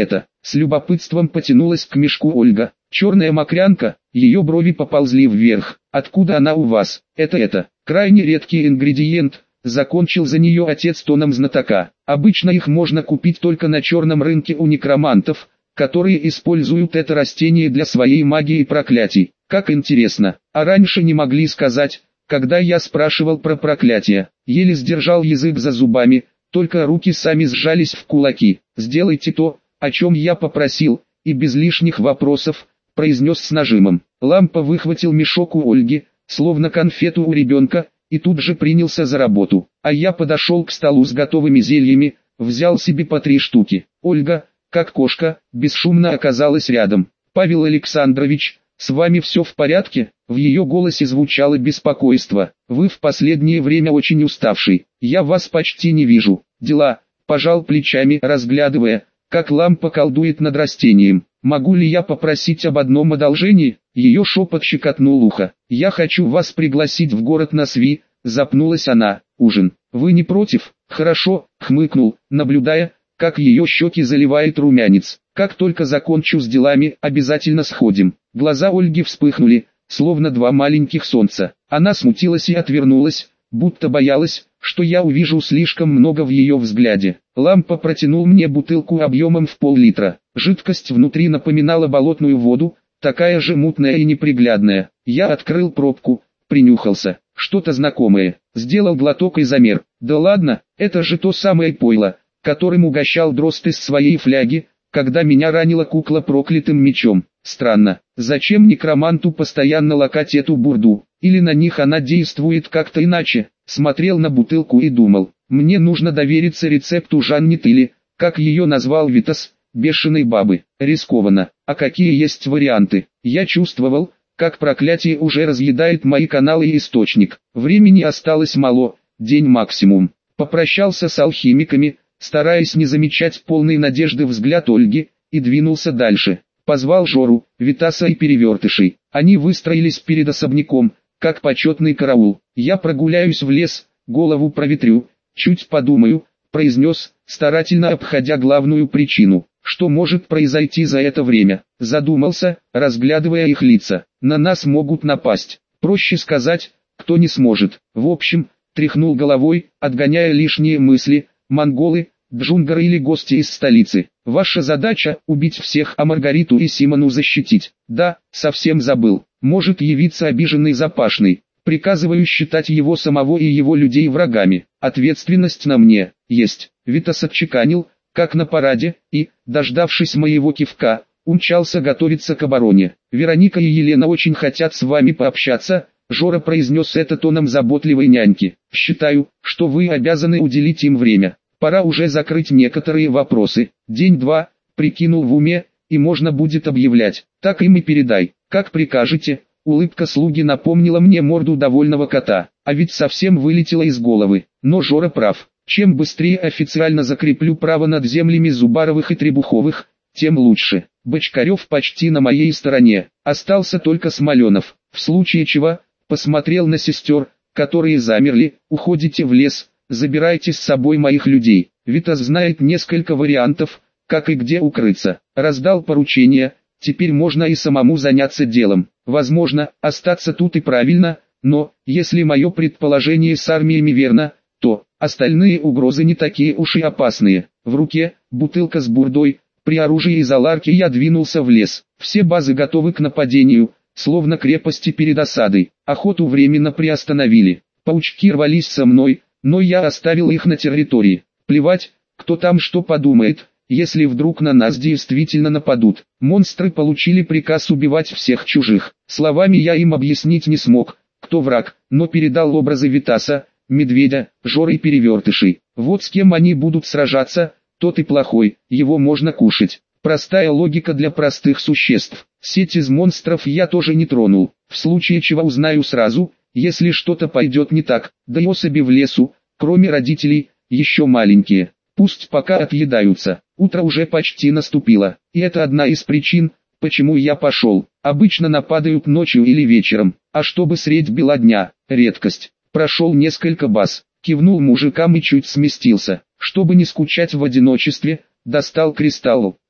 С любопытством потянулась к мешку Ольга. Черная мокрянка, ее брови поползли вверх. Откуда она у вас? Это это, крайне редкий ингредиент, закончил за нее отец тоном знатока. Обычно их можно купить только на черном рынке у некромантов, которые используют это растение для своей магии и проклятий. Как интересно, а раньше не могли сказать, когда я спрашивал про проклятие. Еле сдержал язык за зубами, только руки сами сжались в кулаки. Сделайте то, о чем я попросил, и без лишних вопросов, произнес с нажимом. Лампа выхватил мешок у Ольги, словно конфету у ребенка, и тут же принялся за работу. А я подошел к столу с готовыми зельями, взял себе по три штуки. Ольга, как кошка, бесшумно оказалась рядом. «Павел Александрович, с вами все в порядке?» В ее голосе звучало беспокойство. «Вы в последнее время очень уставший. Я вас почти не вижу. Дела?» Пожал плечами, разглядывая, как лампа колдует над растением. «Могу ли я попросить об одном одолжении?» Ее шепот щекотнул ухо. «Я хочу вас пригласить в город на Сви», запнулась она. «Ужин. Вы не против?» «Хорошо», хмыкнул, наблюдая, как ее щеки заливает румянец. «Как только закончу с делами, обязательно сходим». Глаза Ольги вспыхнули, словно два маленьких солнца. Она смутилась и отвернулась, будто боялась, что я увижу слишком много в ее взгляде. Лампа протянул мне бутылку объемом в пол-литра. Жидкость внутри напоминала болотную воду, такая же мутная и неприглядная. Я открыл пробку, принюхался. Что-то знакомое. Сделал глоток и замер. Да ладно, это же то самое пойло, которым угощал дрозд из своей фляги, когда меня ранила кукла проклятым мечом. Странно, зачем некроманту постоянно лакать эту бурду? Или на них она действует как-то иначе? Смотрел на бутылку и думал, мне нужно довериться рецепту Жанны Тыли, как ее назвал Витас, бешеной бабы. Рискованно. А какие есть варианты? Я чувствовал, как проклятие уже разъедает мои каналы и источник. Времени осталось мало, день максимум. Попрощался с алхимиками, стараясь не замечать полной надежды взгляд Ольги, и двинулся дальше. Позвал Жору, Витаса и Перевертышей. Они выстроились перед особняком, как почетный караул. «Я прогуляюсь в лес, голову проветрю, чуть подумаю», произнес, старательно обходя главную причину. Что может произойти за это время? Задумался, разглядывая их лица. На нас могут напасть. Проще сказать, кто не сможет. В общем, тряхнул головой, отгоняя лишние мысли. Монголы, джунгары или гости из столицы. Ваша задача – убить всех, а Маргариту и Симону защитить. Да, совсем забыл. Может явиться обиженный Запашный. Приказываю считать его самого и его людей врагами. Ответственность на мне. Есть. Витас отчеканил, как на параде, и, дождавшись моего кивка, умчался готовиться к обороне. Вероника и Елена очень хотят с вами пообщаться. Жора произнес это тоном заботливой няньки. Считаю, что вы обязаны уделить им время. Пора уже закрыть некоторые вопросы. День-два, прикинул в уме, и можно будет объявлять. Так им и передай. Как прикажете. Улыбка слуги напомнила мне морду довольного кота. А ведь совсем вылетела из головы. Но Жора прав. Чем быстрее официально закреплю право над землями Зубаровых и Требуховых, тем лучше. Бочкарев почти на моей стороне. Остался только Смоленов. В случае чего, посмотрел на сестер, которые замерли. Уходите в лес, забирайте с собой моих людей. Витас знает несколько вариантов, как и где укрыться. Раздал поручение, теперь можно и самому заняться делом. Возможно, остаться тут и правильно, но, если мое предположение с армиями верно, то остальные угрозы не такие уж и опасные. В руке бутылка с бурдой, при оружии из аларки я двинулся в лес. Все базы готовы к нападению, словно крепости перед осадой. Охоту временно приостановили. Паучки рвались со мной, но я оставил их на территории. Плевать, кто там что подумает, если вдруг на нас действительно нападут. Монстры получили приказ убивать всех чужих. Словами я им объяснить не смог, кто враг, но передал образы Витаса, Медведя, Жоры и Перевертышей. Вот с кем они будут сражаться, тот и плохой, его можно кушать. Простая логика для простых существ. Сеть из монстров я тоже не тронул. В случае чего узнаю сразу, если что-то пойдет не так. Да и особи в лесу, кроме родителей, еще маленькие. Пусть пока отъедаются. Утро уже почти наступило. И это одна из причин, почему я пошел. Обычно нападают ночью или вечером. А чтобы средь бела дня, редкость. Прошел несколько баз, кивнул мужикам и чуть сместился. Чтобы не скучать в одиночестве, достал кристалл.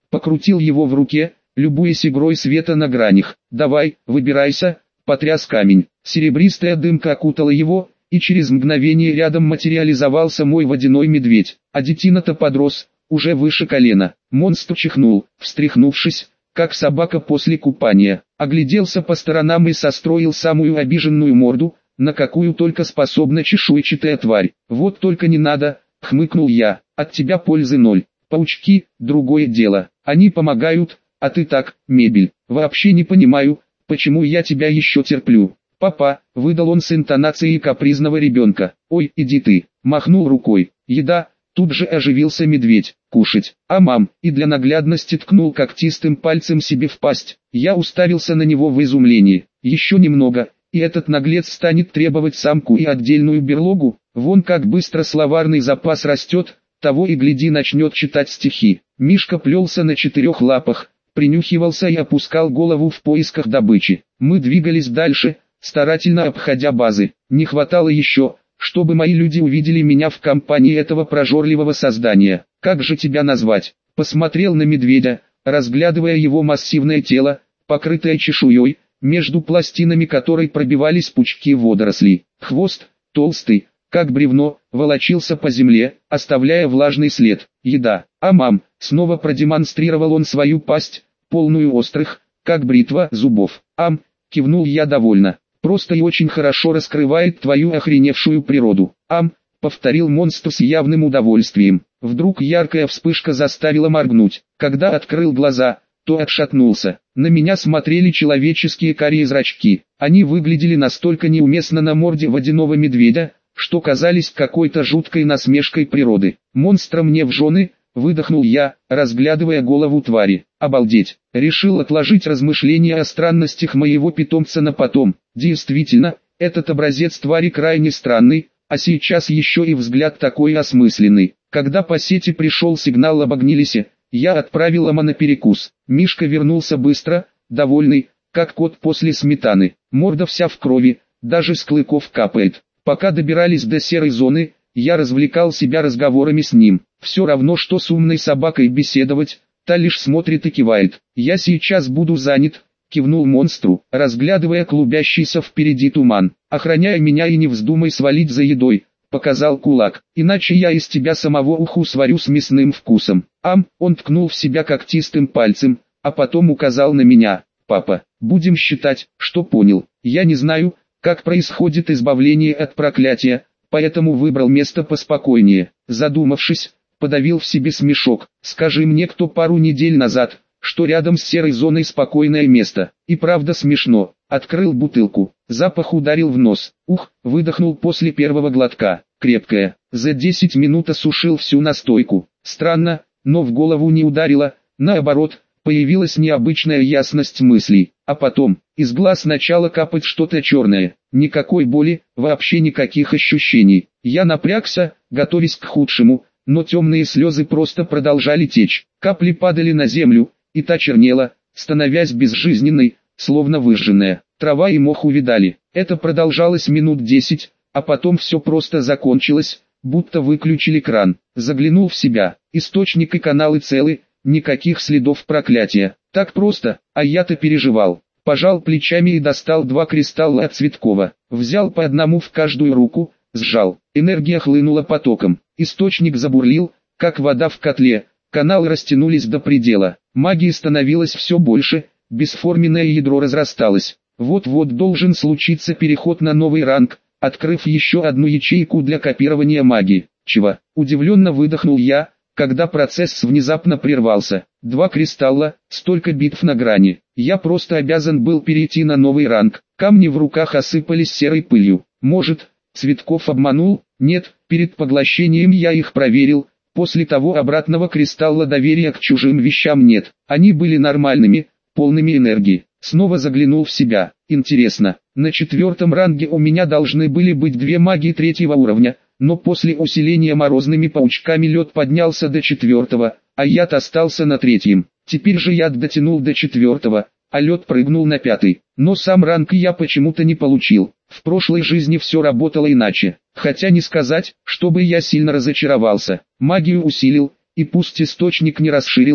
покрутил его в руке, любуясь игрой света на гранях. «Давай, выбирайся», потряс камень. Серебристая дымка окутала его, и через мгновение рядом материализовался мой водяной медведь. А детина-то подрос, уже выше колена. Монстр чихнул, встряхнувшись, как собака после купания. Огляделся по сторонам и состроил самую обиженную морду, на какую только способна чешуйчатая тварь. «Вот только не надо», — хмыкнул я, — «от тебя пользы ноль. Паучки — другое дело, они помогают, а ты так, мебель. Вообще не понимаю, почему я тебя еще терплю». «Папа», — выдал он с интонацией капризного ребенка. «Ой, иди ты», — махнул рукой. «Еда». Тут же оживился медведь. «Кушать». «А мам», и для наглядности ткнул когтистым пальцем себе в пасть. Я уставился на него в изумлении. «Еще немного, и этот наглец станет требовать самку и отдельную берлогу? Вон как быстро словарный запас растет, того и гляди начнет читать стихи». Мишка плелся на четырех лапах, принюхивался и опускал голову в поисках добычи. Мы двигались дальше, старательно обходя базы. Не хватало еще, чтобы мои люди увидели меня в компании этого прожорливого создания. «Как же тебя назвать?» Посмотрел на медведя, разглядывая его массивное тело, покрытое чешуей, между пластинами которой пробивались пучки водорослей. Хвост, толстый, как бревно, волочился по земле, оставляя влажный след. «Еда». «А мам», снова продемонстрировал он свою пасть, полную острых, как бритва, зубов. «Ам», кивнул я довольно. «Просто и очень хорошо раскрывает твою охреневшую природу». «Ам», повторил монстр с явным удовольствием. Вдруг яркая вспышка заставила моргнуть. Когда открыл глаза, то отшатнулся. На меня смотрели человеческие карие зрачки. Они выглядели настолько неуместно на морде водяного медведя, что казались какой-то жуткой насмешкой природы. «Монстра мне в жены», выдохнул я, разглядывая голову твари. «Обалдеть!» Решил отложить размышления о странностях моего питомца на потом. Действительно, этот образец твари крайне странный, а сейчас еще и взгляд такой осмысленный. Когда по сети пришел сигнал об Агнилисе, я отправил Ама на перекус. Мишка вернулся быстро, довольный, как кот после сметаны. Морда вся в крови, даже с клыков капает. Пока добирались до серой зоны, я развлекал себя разговорами с ним. Все равно, что с умной собакой беседовать, та лишь смотрит и кивает. «Я сейчас буду занят», — кивнул монстру, разглядывая клубящийся впереди туман. «Охраняй меня и не вздумай свалить за едой», — показал кулак, «иначе я из тебя самого уху сварю с мясным вкусом». «Ам», он ткнул в себя когтистым пальцем, а потом указал на меня. «Папа, будем считать, что понял. Я не знаю, как происходит избавление от проклятия, поэтому выбрал место поспокойнее». Задумавшись, подавил в себе смешок. «Скажи мне кто пару недель назад, что рядом с серой зоной спокойное место». И правда смешно. Открыл бутылку. Запах ударил в нос. Ух, выдохнул после первого глотка. Крепкая. За десять минут осушил всю настойку. Странно, но в голову не ударило. Наоборот, появилась необычная ясность мыслей. А потом, из глаз начало капать что-то черное. Никакой боли, вообще никаких ощущений. Я напрягся, готовясь к худшему, но темные слезы просто продолжали течь. Капли падали на землю, и та чернела, становясь безжизненной, словно выжженная. Трава и мох увядали. Это продолжалось минут десять, а потом все просто закончилось, будто выключили кран. Заглянул в себя. Источник и каналы целы, никаких следов проклятия. Так просто, а я-то переживал. Пожал плечами и достал два кристалла от Цветкова. Взял по одному в каждую руку, сжал. Энергия хлынула потоком. Источник забурлил, как вода в котле. Каналы растянулись до предела. Магии становилось все больше, бесформенное ядро разрасталось. Вот-вот должен случиться переход на новый ранг, открыв еще одну ячейку для копирования магии. Чего? Удивленно выдохнул я, когда процесс внезапно прервался. Два кристалла, столько битв на грани. Я просто обязан был перейти на новый ранг. Камни в руках осыпались серой пылью. Может, Цветков обманул? Нет, перед поглощением я их проверил. После того обратного кристалла доверия к чужим вещам нет. Они были нормальными, полными энергии. Снова заглянул в себя. Интересно, на четвертом ранге у меня должны были быть две магии третьего уровня, но после усиления морозными паучками лед поднялся до четвертого, а яд остался на третьем. Теперь же яд дотянул до четвертого, а лед прыгнул на пятый. Но сам ранг я почему-то не получил. В прошлой жизни все работало иначе. Хотя не сказать, чтобы я сильно разочаровался. Магию усилил, и пусть источник не расширился,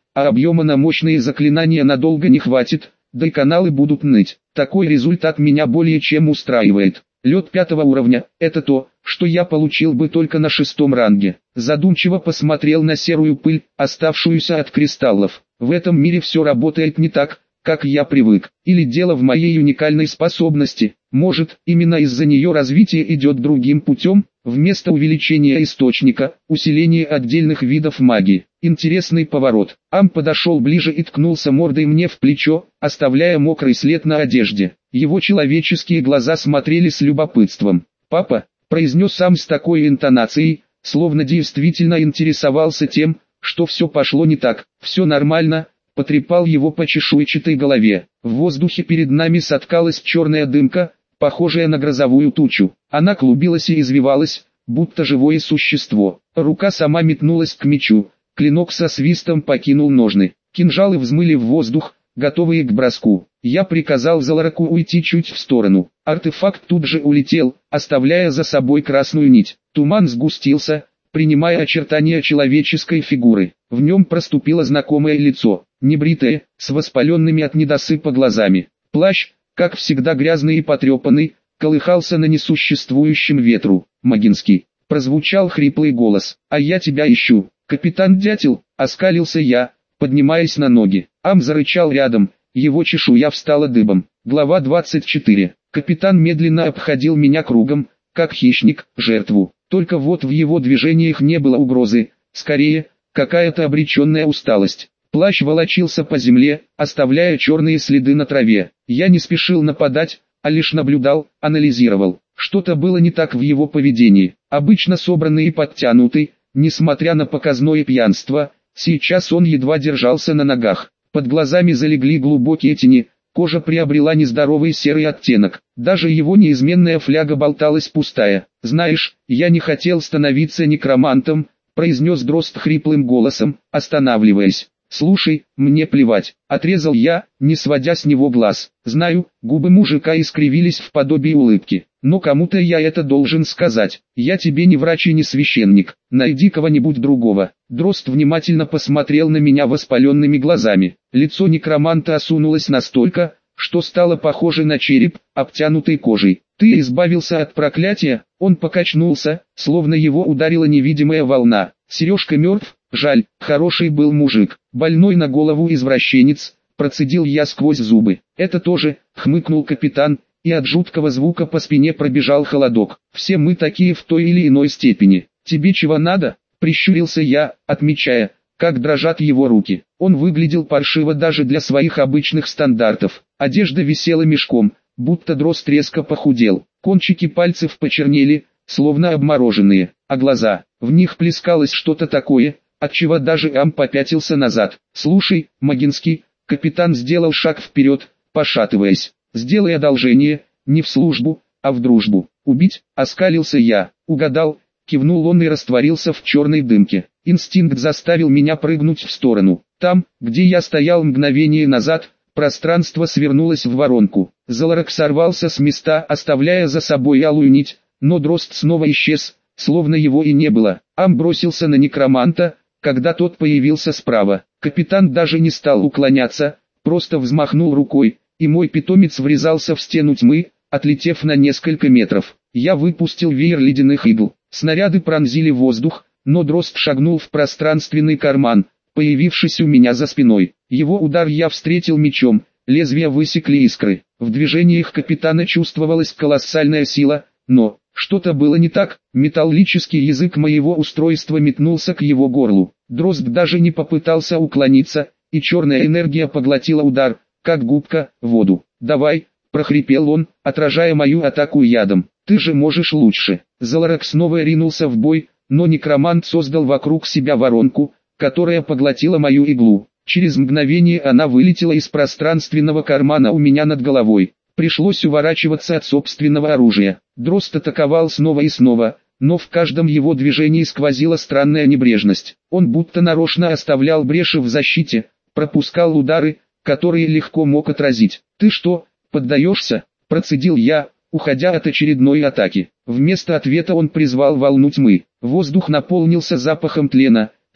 а объема на мощные заклинания надолго не хватит, да и каналы будут ныть. Такой результат меня более чем устраивает. Лед пятого уровня – это то, что я получил бы только на шестом ранге. Задумчиво посмотрел на серую пыль, оставшуюся от кристаллов. В этом мире все работает не так, как я привык. Или дело в моей уникальной способности. Может, именно из-за нее развитие идет другим путем, вместо увеличения источника, усиление отдельных видов магии. Интересный поворот. Ам подошел ближе и ткнулся мордой мне в плечо, оставляя мокрый след на одежде. Его человеческие глаза смотрели с любопытством. «Папа», — произнес сам с такой интонацией, словно действительно интересовался тем, что все пошло не так. «Все нормально», — потрепал его по чешуйчатой голове. В воздухе перед нами соткалась черная дымка, похожая на грозовую тучу. Она клубилась и извивалась, будто живое существо. Рука сама метнулась к мечу. Клинок со свистом покинул ножны. Кинжалы взмыли в воздух, готовые к броску. Я приказал Залараку уйти чуть в сторону. Артефакт тут же улетел, оставляя за собой красную нить. Туман сгустился, принимая очертания человеческой фигуры. В нем проступило знакомое лицо, небритое, с воспаленными от недосыпа глазами. Плащ, как всегда грязный и потрепанный, колыхался на несуществующем ветру. «Магинский», — прозвучал хриплый голос, — «а я тебя ищу». «Капитан Дятел», — оскалился я, поднимаясь на ноги. Ам зарычал рядом, его чешуя встала дыбом. Глава двадцать четыре. Капитан медленно обходил меня кругом, как хищник, жертву. Только вот в его движениях не было угрозы, скорее, какая-то обреченная усталость. Плащ волочился по земле, оставляя черные следы на траве. Я не спешил нападать, а лишь наблюдал, анализировал. Что-то было не так в его поведении. Обычно собранный и подтянутый, несмотря на показное пьянство, сейчас он едва держался на ногах. Под глазами залегли глубокие тени, кожа приобрела нездоровый серый оттенок. Даже его неизменная фляга болталась пустая. «Знаешь, я не хотел становиться некромантом», — произнес Дрозд хриплым голосом, останавливаясь. «Слушай, мне плевать», — отрезал я, не сводя с него глаз. Знаю, губы мужика искривились в подобии улыбки. Но кому-то я это должен сказать. Я тебе не врач и не священник. Найди кого-нибудь другого. Дрозд внимательно посмотрел на меня воспаленными глазами. Лицо некроманта осунулось настолько, что стало похоже на череп, обтянутый кожей. Ты избавился от проклятия? Он покачнулся, словно его ударила невидимая волна. Сережка мертв? Жаль, хороший был мужик. Больной на голову извращенец, процедил я сквозь зубы. Это тоже, хмыкнул капитан, и от жуткого звука по спине пробежал холодок. Все мы такие в той или иной степени. Тебе чего надо? Прищурился я, отмечая, как дрожат его руки. Он выглядел паршиво даже для своих обычных стандартов. Одежда висела мешком, будто Дрозд резко похудел. Кончики пальцев почернели, словно обмороженные, а глаза, в них плескалось что-то такое, отчего даже Ам попятился назад. «Слушай, Магинский», капитан сделал шаг вперед, пошатываясь. «Сделай одолжение, не в службу, а в дружбу. Убить?» — оскалился я. «Угадал», — кивнул он и растворился в черной дымке. Инстинкт заставил меня прыгнуть в сторону. Там, где я стоял мгновение назад, пространство свернулось в воронку. Заларак сорвался с места, оставляя за собой алую нить, но Дрозд снова исчез, словно его и не было. Ам бросился на некроманта, когда тот появился справа. Капитан даже не стал уклоняться, просто взмахнул рукой, и мой питомец врезался в стену тьмы, отлетев на несколько метров. Я выпустил веер ледяных игл. Снаряды пронзили воздух, но Дрозд шагнул в пространственный карман, появившись у меня за спиной. Его удар я встретил мечом, лезвия высекли искры. В движениях капитана чувствовалась колоссальная сила, но что-то было не так. Металлический язык моего устройства метнулся к его горлу. Дрозд даже не попытался уклониться, и черная энергия поглотила удар, как губка, воду. «Давай», — прохрипел он, отражая мою атаку ядом. «Ты же можешь лучше». Заларак снова ринулся в бой, но некромант создал вокруг себя воронку, которая поглотила мою иглу. Через мгновение она вылетела из пространственного кармана у меня над головой. Пришлось уворачиваться от собственного оружия. Дрозд атаковал снова и снова, но в каждом его движении сквозила странная небрежность. Он будто нарочно оставлял бреши в защите, пропускал удары, которые легко мог отразить. «Ты что, поддаешься?» – процедил я, уходя от очередной атаки. Вместо ответа он призвал волну тьмы. Воздух наполнился запахом тлена,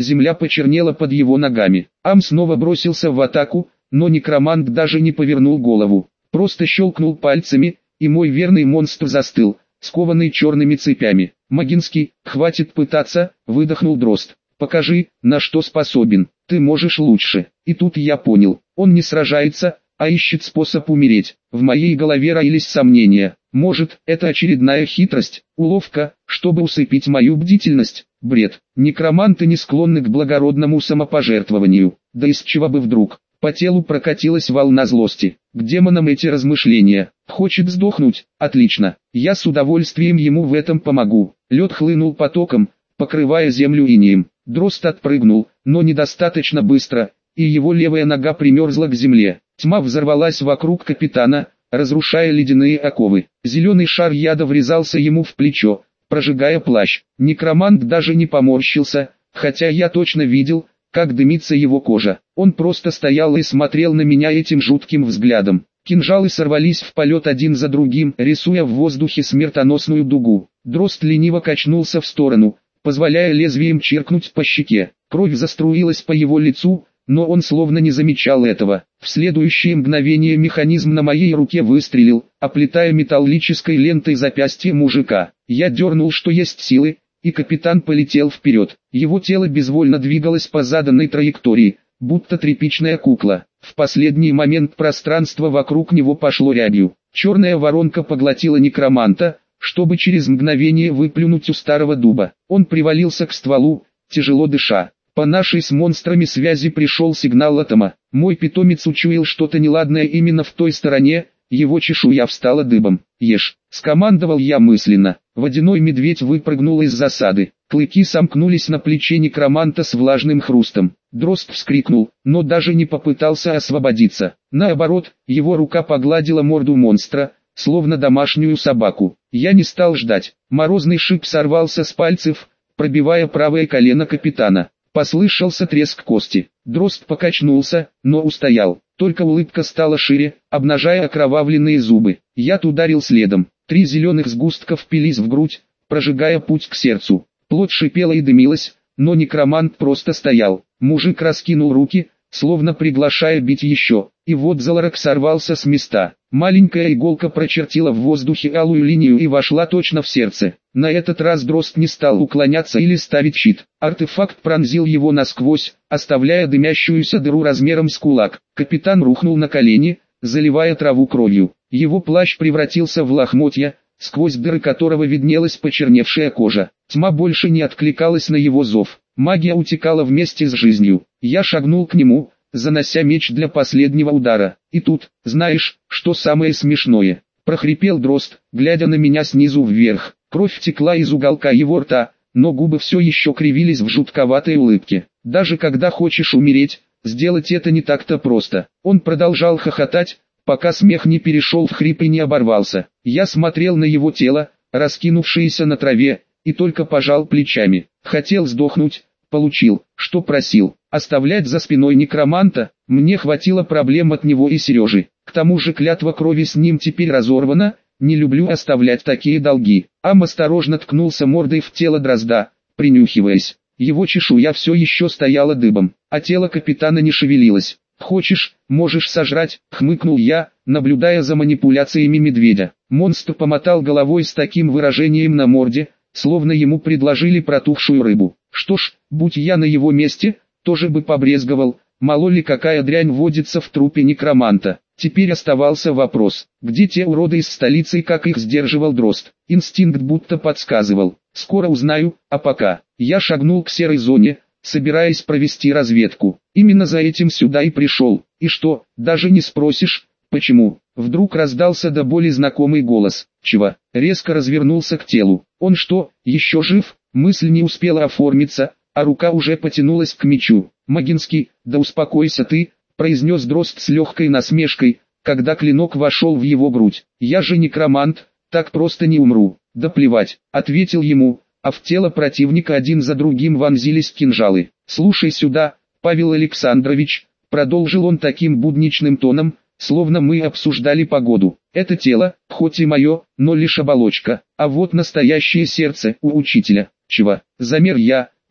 земля почернела под его ногами. Ам снова бросился в атаку, но некромант даже не повернул голову. Просто щелкнул пальцами, и мой верный монстр застыл, скованный черными цепями. «Магинский, хватит пытаться», — выдохнул Дрозд. «Покажи, на что способен, ты можешь лучше». И тут я понял, он не сражается, а ищет способ умереть. В моей голове роились сомнения. Может, это очередная хитрость, уловка, чтобы усыпить мою бдительность? Бред. Некроманты не склонны к благородному самопожертвованию. Да из чего бы вдруг? По телу прокатилась волна злости. К демонам эти размышления. Хочет сдохнуть? Отлично. Я с удовольствием ему в этом помогу. Лед хлынул потоком, покрывая землю инеем. Дрозд отпрыгнул, но недостаточно быстро, и его левая нога примерзла к земле. Тьма взорвалась вокруг капитана, разрушая ледяные оковы. Зеленый шар яда врезался ему в плечо, прожигая плащ. Некромант даже не поморщился, хотя я точно видел, как дымится его кожа. Он просто стоял и смотрел на меня этим жутким взглядом. Кинжалы сорвались в полет один за другим, рисуя в воздухе смертоносную дугу. Дрозд лениво качнулся в сторону, позволяя лезвием чиркнуть по щеке. Кровь заструилась по его лицу, но он словно не замечал этого. В следующее мгновение механизм на моей руке выстрелил, оплетая металлической лентой запястье мужика. Я дернул, что есть силы, и капитан полетел вперед. Его тело безвольно двигалось по заданной траектории, будто тряпичная кукла. В последний момент пространство вокруг него пошло рябью. Черная воронка поглотила некроманта, чтобы через мгновение выплюнуть у старого дуба. Он привалился к стволу, тяжело дыша. По нашей с монстрами связи пришел сигнал атома. Мой питомец учуял что-то неладное именно в той стороне, его чешуя встала дыбом. «Ешь!» — скомандовал я мысленно. Водяной медведь выпрыгнул из засады. Клыки сомкнулись на плече некроманта с влажным хрустом. Дрозд вскрикнул, но даже не попытался освободиться. Наоборот, его рука погладила морду монстра, словно домашнюю собаку. Я не стал ждать. Морозный шип сорвался с пальцев, пробивая правое колено капитана. Послышался треск кости. Дрозд покачнулся, но устоял. Только улыбка стала шире, обнажая окровавленные зубы. Яд ударил следом. Три зеленых сгустка впились в грудь, прожигая путь к сердцу. Плоть шипела и дымилась, но некромант просто стоял. Мужик раскинул руки, словно приглашая бить еще. И вот Заларак сорвался с места. Маленькая иголка прочертила в воздухе алую линию и вошла точно в сердце. На этот раз Дрозд не стал уклоняться или ставить щит. Артефакт пронзил его насквозь, оставляя дымящуюся дыру размером с кулак. Капитан рухнул на колени, заливая траву кровью. Его плащ превратился в лохмотья, сквозь дыры которого виднелась почерневшая кожа. Тьма больше не откликалась на его зов. Магия утекала вместе с жизнью. Я шагнул к нему, занося меч для последнего удара. И тут, знаешь, что самое смешное? Прохрипел Дрозд, глядя на меня снизу вверх. Кровь текла из уголка его рта, но губы все еще кривились в жутковатой улыбке. Даже когда хочешь умереть, сделать это не так-то просто. Он продолжал хохотать, пока смех не перешел в хрип и не оборвался. Я смотрел на его тело, раскинувшееся на траве, и только пожал плечами. Хотел сдохнуть, получил, что просил. Оставлять за спиной некроманта, мне хватило проблем от него и Сережи. К тому же клятва крови с ним теперь разорвана, не люблю оставлять такие долги. Ам осторожно ткнулся мордой в тело Дрозда, принюхиваясь. Его чешуя все еще стояла дыбом, а тело капитана не шевелилось. «Хочешь, можешь сожрать», — хмыкнул я, наблюдая за манипуляциями медведя. Монстр помотал головой с таким выражением на морде, словно ему предложили протухшую рыбу. Что ж, будь я на его месте, тоже бы побрезговал, мало ли какая дрянь водится в трупе некроманта. Теперь оставался вопрос, где те уроды из столицы и как их сдерживал Дрозд. Инстинкт будто подсказывал. Скоро узнаю, а пока. Я шагнул к серой зоне, собираясь провести разведку. Именно за этим сюда и пришел. И что, даже не спросишь, почему? Вдруг раздался до боли знакомый голос. Чего? Резко развернулся к телу. Он что, еще жив? Мысль не успела оформиться, а рука уже потянулась к мечу. «Магинский, да успокойся ты», — произнес Дрозд с легкой насмешкой, когда клинок вошел в его грудь. «Я же некромант, так просто не умру». «Да плевать», — ответил ему, а в тело противника один за другим вонзились кинжалы. «Слушай сюда, Павел Александрович», — продолжил он таким будничным тоном, словно мы обсуждали погоду. «Это тело, хоть и мое, но лишь оболочка, а вот настоящее сердце у учителя». «Чего?» — замер я,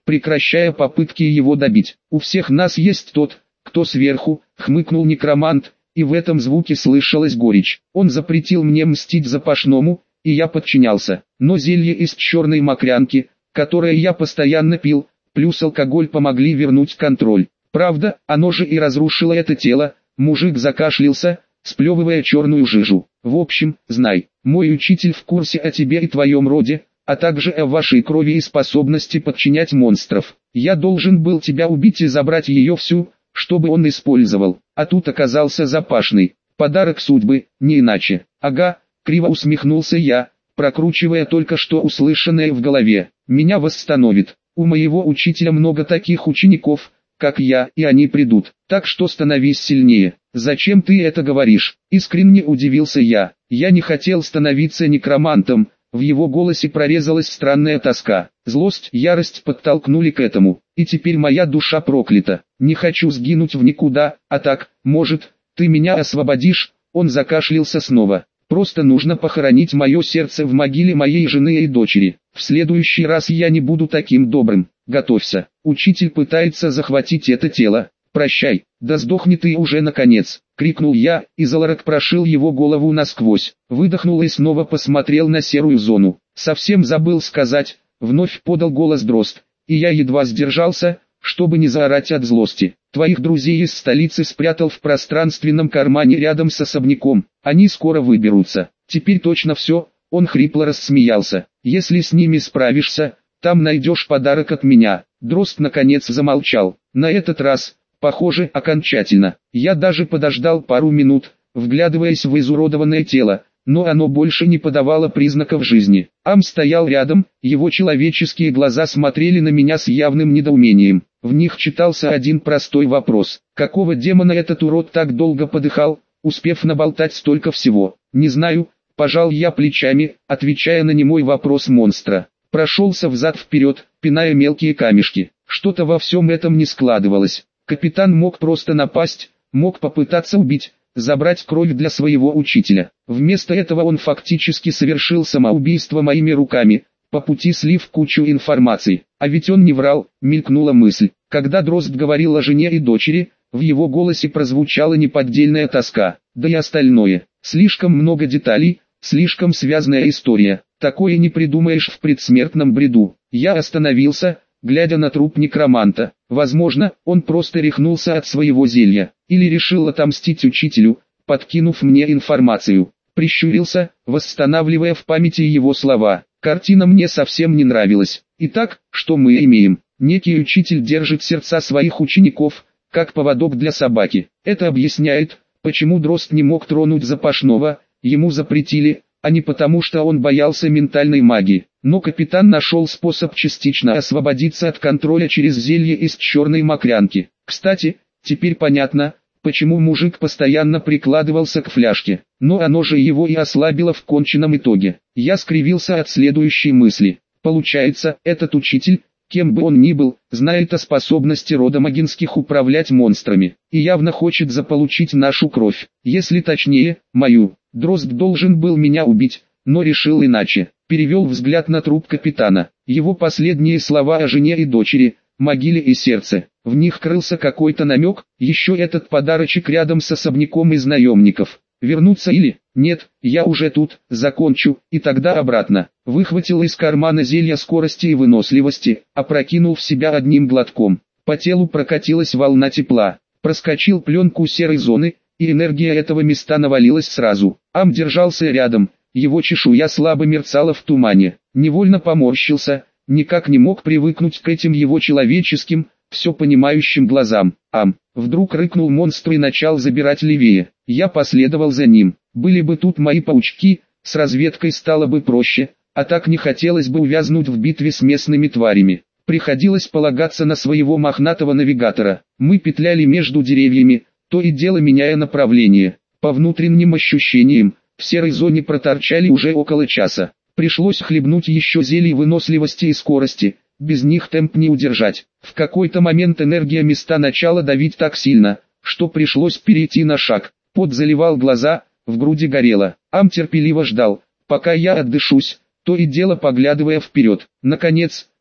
прекращая попытки его добить. «У всех нас есть тот, кто сверху», — хмыкнул некромант, и в этом звуке слышалась горечь. «Он запретил мне мстить Запашному, и я подчинялся. Но зелье из черной мокрянки, которое я постоянно пил, плюс алкоголь помогли вернуть контроль. Правда, оно же и разрушило это тело». Мужик закашлялся, сплевывая черную жижу. «В общем, знай, мой учитель в курсе о тебе и твоем роде, а также о вашей крови и способности подчинять монстров. Я должен был тебя убить и забрать ее всю, чтобы он использовал, а тут оказался Запашный. Подарок судьбы, не иначе». «Ага», — криво усмехнулся я, прокручивая только что услышанное в голове. «Меня восстановит. У моего учителя много таких учеников, как я, и они придут, так что становись сильнее». «Зачем ты это говоришь?» — искренне удивился я. Я не хотел становиться некромантом. В его голосе прорезалась странная тоска. Злость, ярость подтолкнули к этому, и теперь моя душа проклята. Не хочу сгинуть в никуда, а так, может, ты меня освободишь? Он закашлялся снова. «Просто нужно похоронить мое сердце в могиле моей жены и дочери. В следующий раз я не буду таким добрым. Готовься. Учитель пытается захватить это тело. Прощай, да сдохни ты уже наконец!» — крикнул я, и Заларак прошил его голову насквозь. Выдохнул и снова посмотрел на серую зону. «Совсем забыл сказать», — вновь подал голос Дрозд, и я едва сдержался, чтобы не заорать от злости. «Твоих друзей из столицы спрятал в пространственном кармане рядом с особняком. Они скоро выберутся. Теперь точно все», — он хрипло рассмеялся. «Если с ними справишься, там найдешь подарок от меня». Дрозд наконец замолчал. На этот раз, похоже, окончательно. Я даже подождал пару минут, вглядываясь в изуродованное тело, но оно больше не подавало признаков жизни. Ам стоял рядом, его человеческие глаза смотрели на меня с явным недоумением. В них читался один простой вопрос: какого демона этот урод так долго подыхал, успев наболтать столько всего? «Не знаю», — пожал я плечами, отвечая на немой вопрос монстра. Прошелся взад-вперед, пиная мелкие камешки. Что-то во всем этом не складывалось. Капитан мог просто напасть, мог попытаться убить, забрать кровь для своего учителя. Вместо этого он фактически совершил самоубийство моими руками, по пути слив кучу информации. А ведь он не врал, мелькнула мысль. Когда Дрозд говорил о жене и дочери, в его голосе прозвучала неподдельная тоска. Да и остальное. Слишком много деталей, слишком связанная история. Такое не придумаешь в предсмертном бреду. Я остановился, глядя на труп некроманта. Возможно, он просто рехнулся от своего зелья, или решил отомстить учителю, подкинув мне информацию. Прищурился, восстанавливая в памяти его слова. Картина мне совсем не нравилась. Итак, что мы имеем? Некий учитель держит сердца своих учеников, как поводок для собаки. Это объясняет, почему Дрозд не мог тронуть Запашного, ему запретили, а не потому что он боялся ментальной магии. Но капитан нашел способ частично освободиться от контроля через зелье из черной мокрянки. Кстати, теперь понятно, почему мужик постоянно прикладывался к фляжке. Но оно же его и ослабило в конечном итоге. Я скривился от следующей мысли. Получается, этот учитель, кем бы он ни был, знает о способности рода Магинских управлять монстрами, и явно хочет заполучить нашу кровь. Если точнее, мою. Дрозд должен был меня убить, но решил иначе. Перевел взгляд на труп капитана. Его последние слова о жене и дочери, могиле и сердце. В них крылся какой-то намек, еще этот подарочек рядом с особняком из наемников. Вернуться или, нет, я уже тут, закончу, и тогда обратно. Выхватил из кармана зелья скорости и выносливости, опрокинул в себя одним глотком. По телу прокатилась волна тепла. Проскочил пленку серой зоны, и энергия этого места навалилась сразу. Ам держался рядом, его чешуя слабо мерцала в тумане. Невольно поморщился, никак не мог привыкнуть к этим его человеческим, все понимающим глазам. Ам, вдруг рыкнул монстр и начал забирать левее. Я последовал за ним. Были бы тут мои паучки, с разведкой стало бы проще, а так не хотелось бы увязнуть в битве с местными тварями. Приходилось полагаться на своего мохнатого навигатора. Мы петляли между деревьями, то и дело меняя направление. По внутренним ощущениям, в серой зоне проторчали уже около часа. Пришлось хлебнуть еще зелий выносливости и скорости, без них темп не удержать. В какой-то момент энергия места начала давить так сильно, что пришлось перейти на шаг. Пот заливал глаза, в груди горело. Ам терпеливо ждал, пока я отдышусь, то и дело поглядывая вперед. Наконец,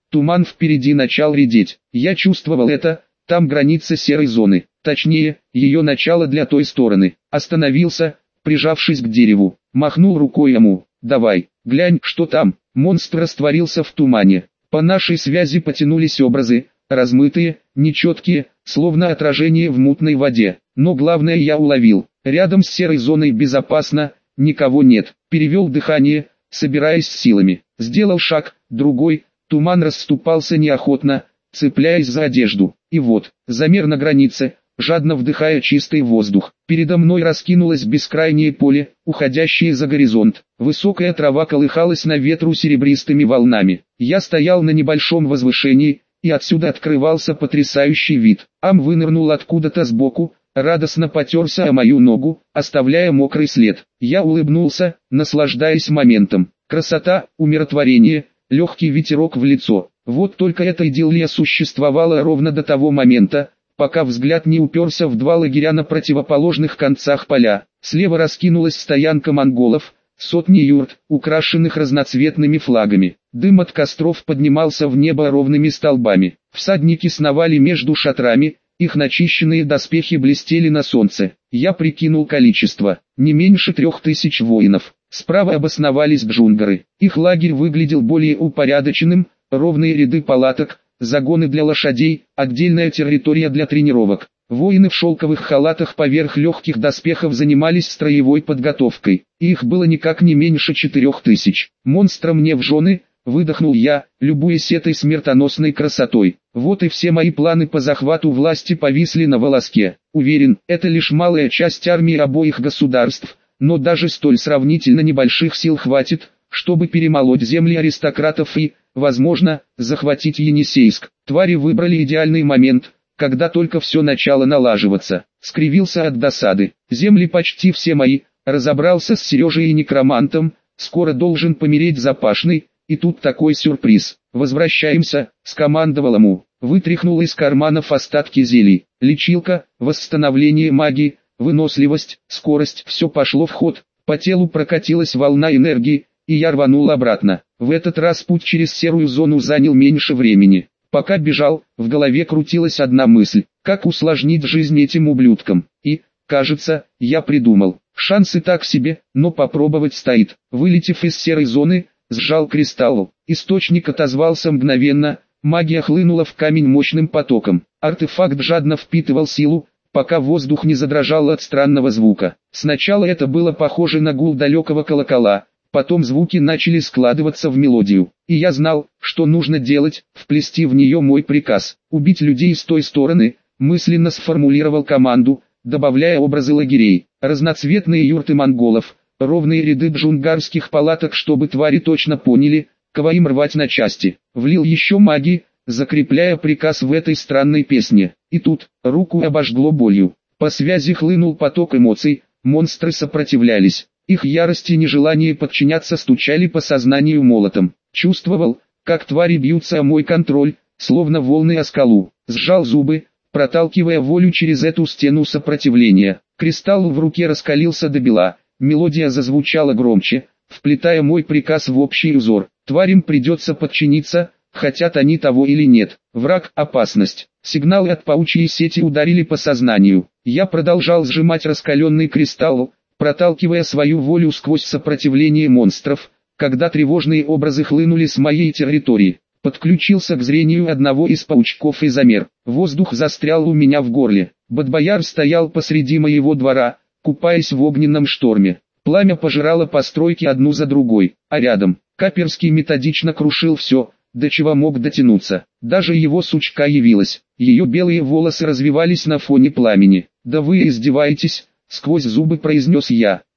Туман впереди начал редеть. Я чувствовал это, там граница серой зоны, точнее, ее начало для той стороны. Остановился, прижавшись к дереву, махнул рукой ему. «Давай, глянь, что там». Монстр растворился в тумане. По нашей связи потянулись образы, размытые, нечеткие, словно отражение в мутной воде. Но главное я уловил. Рядом с серой зоной безопасно, никого нет. Перевел дыхание, собираясь с силами. Сделал шаг, другой, туман расступался неохотно, цепляясь за одежду. И вот, замер на границе, жадно вдыхая чистый воздух. Передо мной раскинулось бескрайнее поле, уходящее за горизонт. Высокая трава колыхалась на ветру серебристыми волнами. Я стоял на небольшом возвышении, и отсюда открывался потрясающий вид. Ам вынырнул откуда-то сбоку, радостно потерся о мою ногу, оставляя мокрый след. Я улыбнулся, наслаждаясь моментом. Красота, умиротворение, легкий ветерок в лицо. Вот только эта идиллия существовала ровно до того момента, пока взгляд не уперся в два лагеря на противоположных концах поля. Слева раскинулась стоянка монголов, сотни юрт, украшенных разноцветными флагами. Дым от костров поднимался в небо ровными столбами. Всадники сновали между шатрами, их начищенные доспехи блестели на солнце. Я прикинул количество, не меньше трех тысяч воинов. Справа обосновались джунгары. Их лагерь выглядел более упорядоченным, ровные ряды палаток, загоны для лошадей, отдельная территория для тренировок. Воины в шелковых халатах поверх легких доспехов занимались строевой подготовкой. Их было никак не меньше четырех тысяч. «Монстра мне в жены», — выдохнул я, любуясь этой смертоносной красотой. Вот и все мои планы по захвату власти повисли на волоске. Уверен, это лишь малая часть армии обоих государств, но даже столь сравнительно небольших сил хватит, чтобы перемолоть земли аристократов и, возможно, захватить Енисейск. Твари выбрали идеальный момент, когда только все начало налаживаться. Скривился от досады. Земли почти все мои, разобрался с Сережей и некромантом, скоро должен помереть Запашный, и тут такой сюрприз. «Возвращаемся», — скомандовал ему. Вытряхнул из карманов остатки зелий. Лечилка, восстановление магии, выносливость, скорость, все пошло в ход. По телу прокатилась волна энергии, и я рванул обратно. В этот раз путь через серую зону занял меньше времени. Пока бежал, в голове крутилась одна мысль: как усложнить жизнь этим ублюдкам. И, кажется, я придумал. Шансы так себе, но попробовать стоит. Вылетев из серой зоны, сжал кристалл. Источник отозвался мгновенно, магия хлынула в камень мощным потоком. Артефакт жадно впитывал силу, пока воздух не задрожал от странного звука. Сначала это было похоже на гул далекого колокола, потом звуки начали складываться в мелодию. И я знал, что нужно делать, вплести в нее мой приказ. Убить людей с той стороны, мысленно сформулировал команду, добавляя образы лагерей, разноцветные юрты монголов, ровные ряды джунгарских палаток, чтобы твари точно поняли, кого им рвать на части. Влил еще магии, закрепляя приказ в этой странной песне. И тут, руку обожгло болью. По связи хлынул поток эмоций, монстры сопротивлялись. Их ярость и нежелание подчиняться стучали по сознанию молотом. Чувствовал, как твари бьются о мой контроль, словно волны о скалу. Сжал зубы, проталкивая волю через эту стену сопротивления. Кристалл в руке раскалился до бела, мелодия зазвучала громче, вплетая мой приказ в общий узор. Тварям придется подчиниться, хотят они того или нет. Враг – опасность. Сигналы от паучьей сети ударили по сознанию. Я продолжал сжимать раскаленный кристалл, проталкивая свою волю сквозь сопротивление монстров, когда тревожные образы хлынули с моей территории. Подключился к зрению одного из паучков и замер. Воздух застрял у меня в горле. Бадбояр стоял посреди моего двора, купаясь в огненном шторме. Пламя пожирало постройки одну за другой, а рядом Каперский методично крушил все, до чего мог дотянуться. Даже его сучка явилась. Ее белые волосы развивались на фоне пламени. «Да вы издеваетесь!» — сквозь зубы произнес я.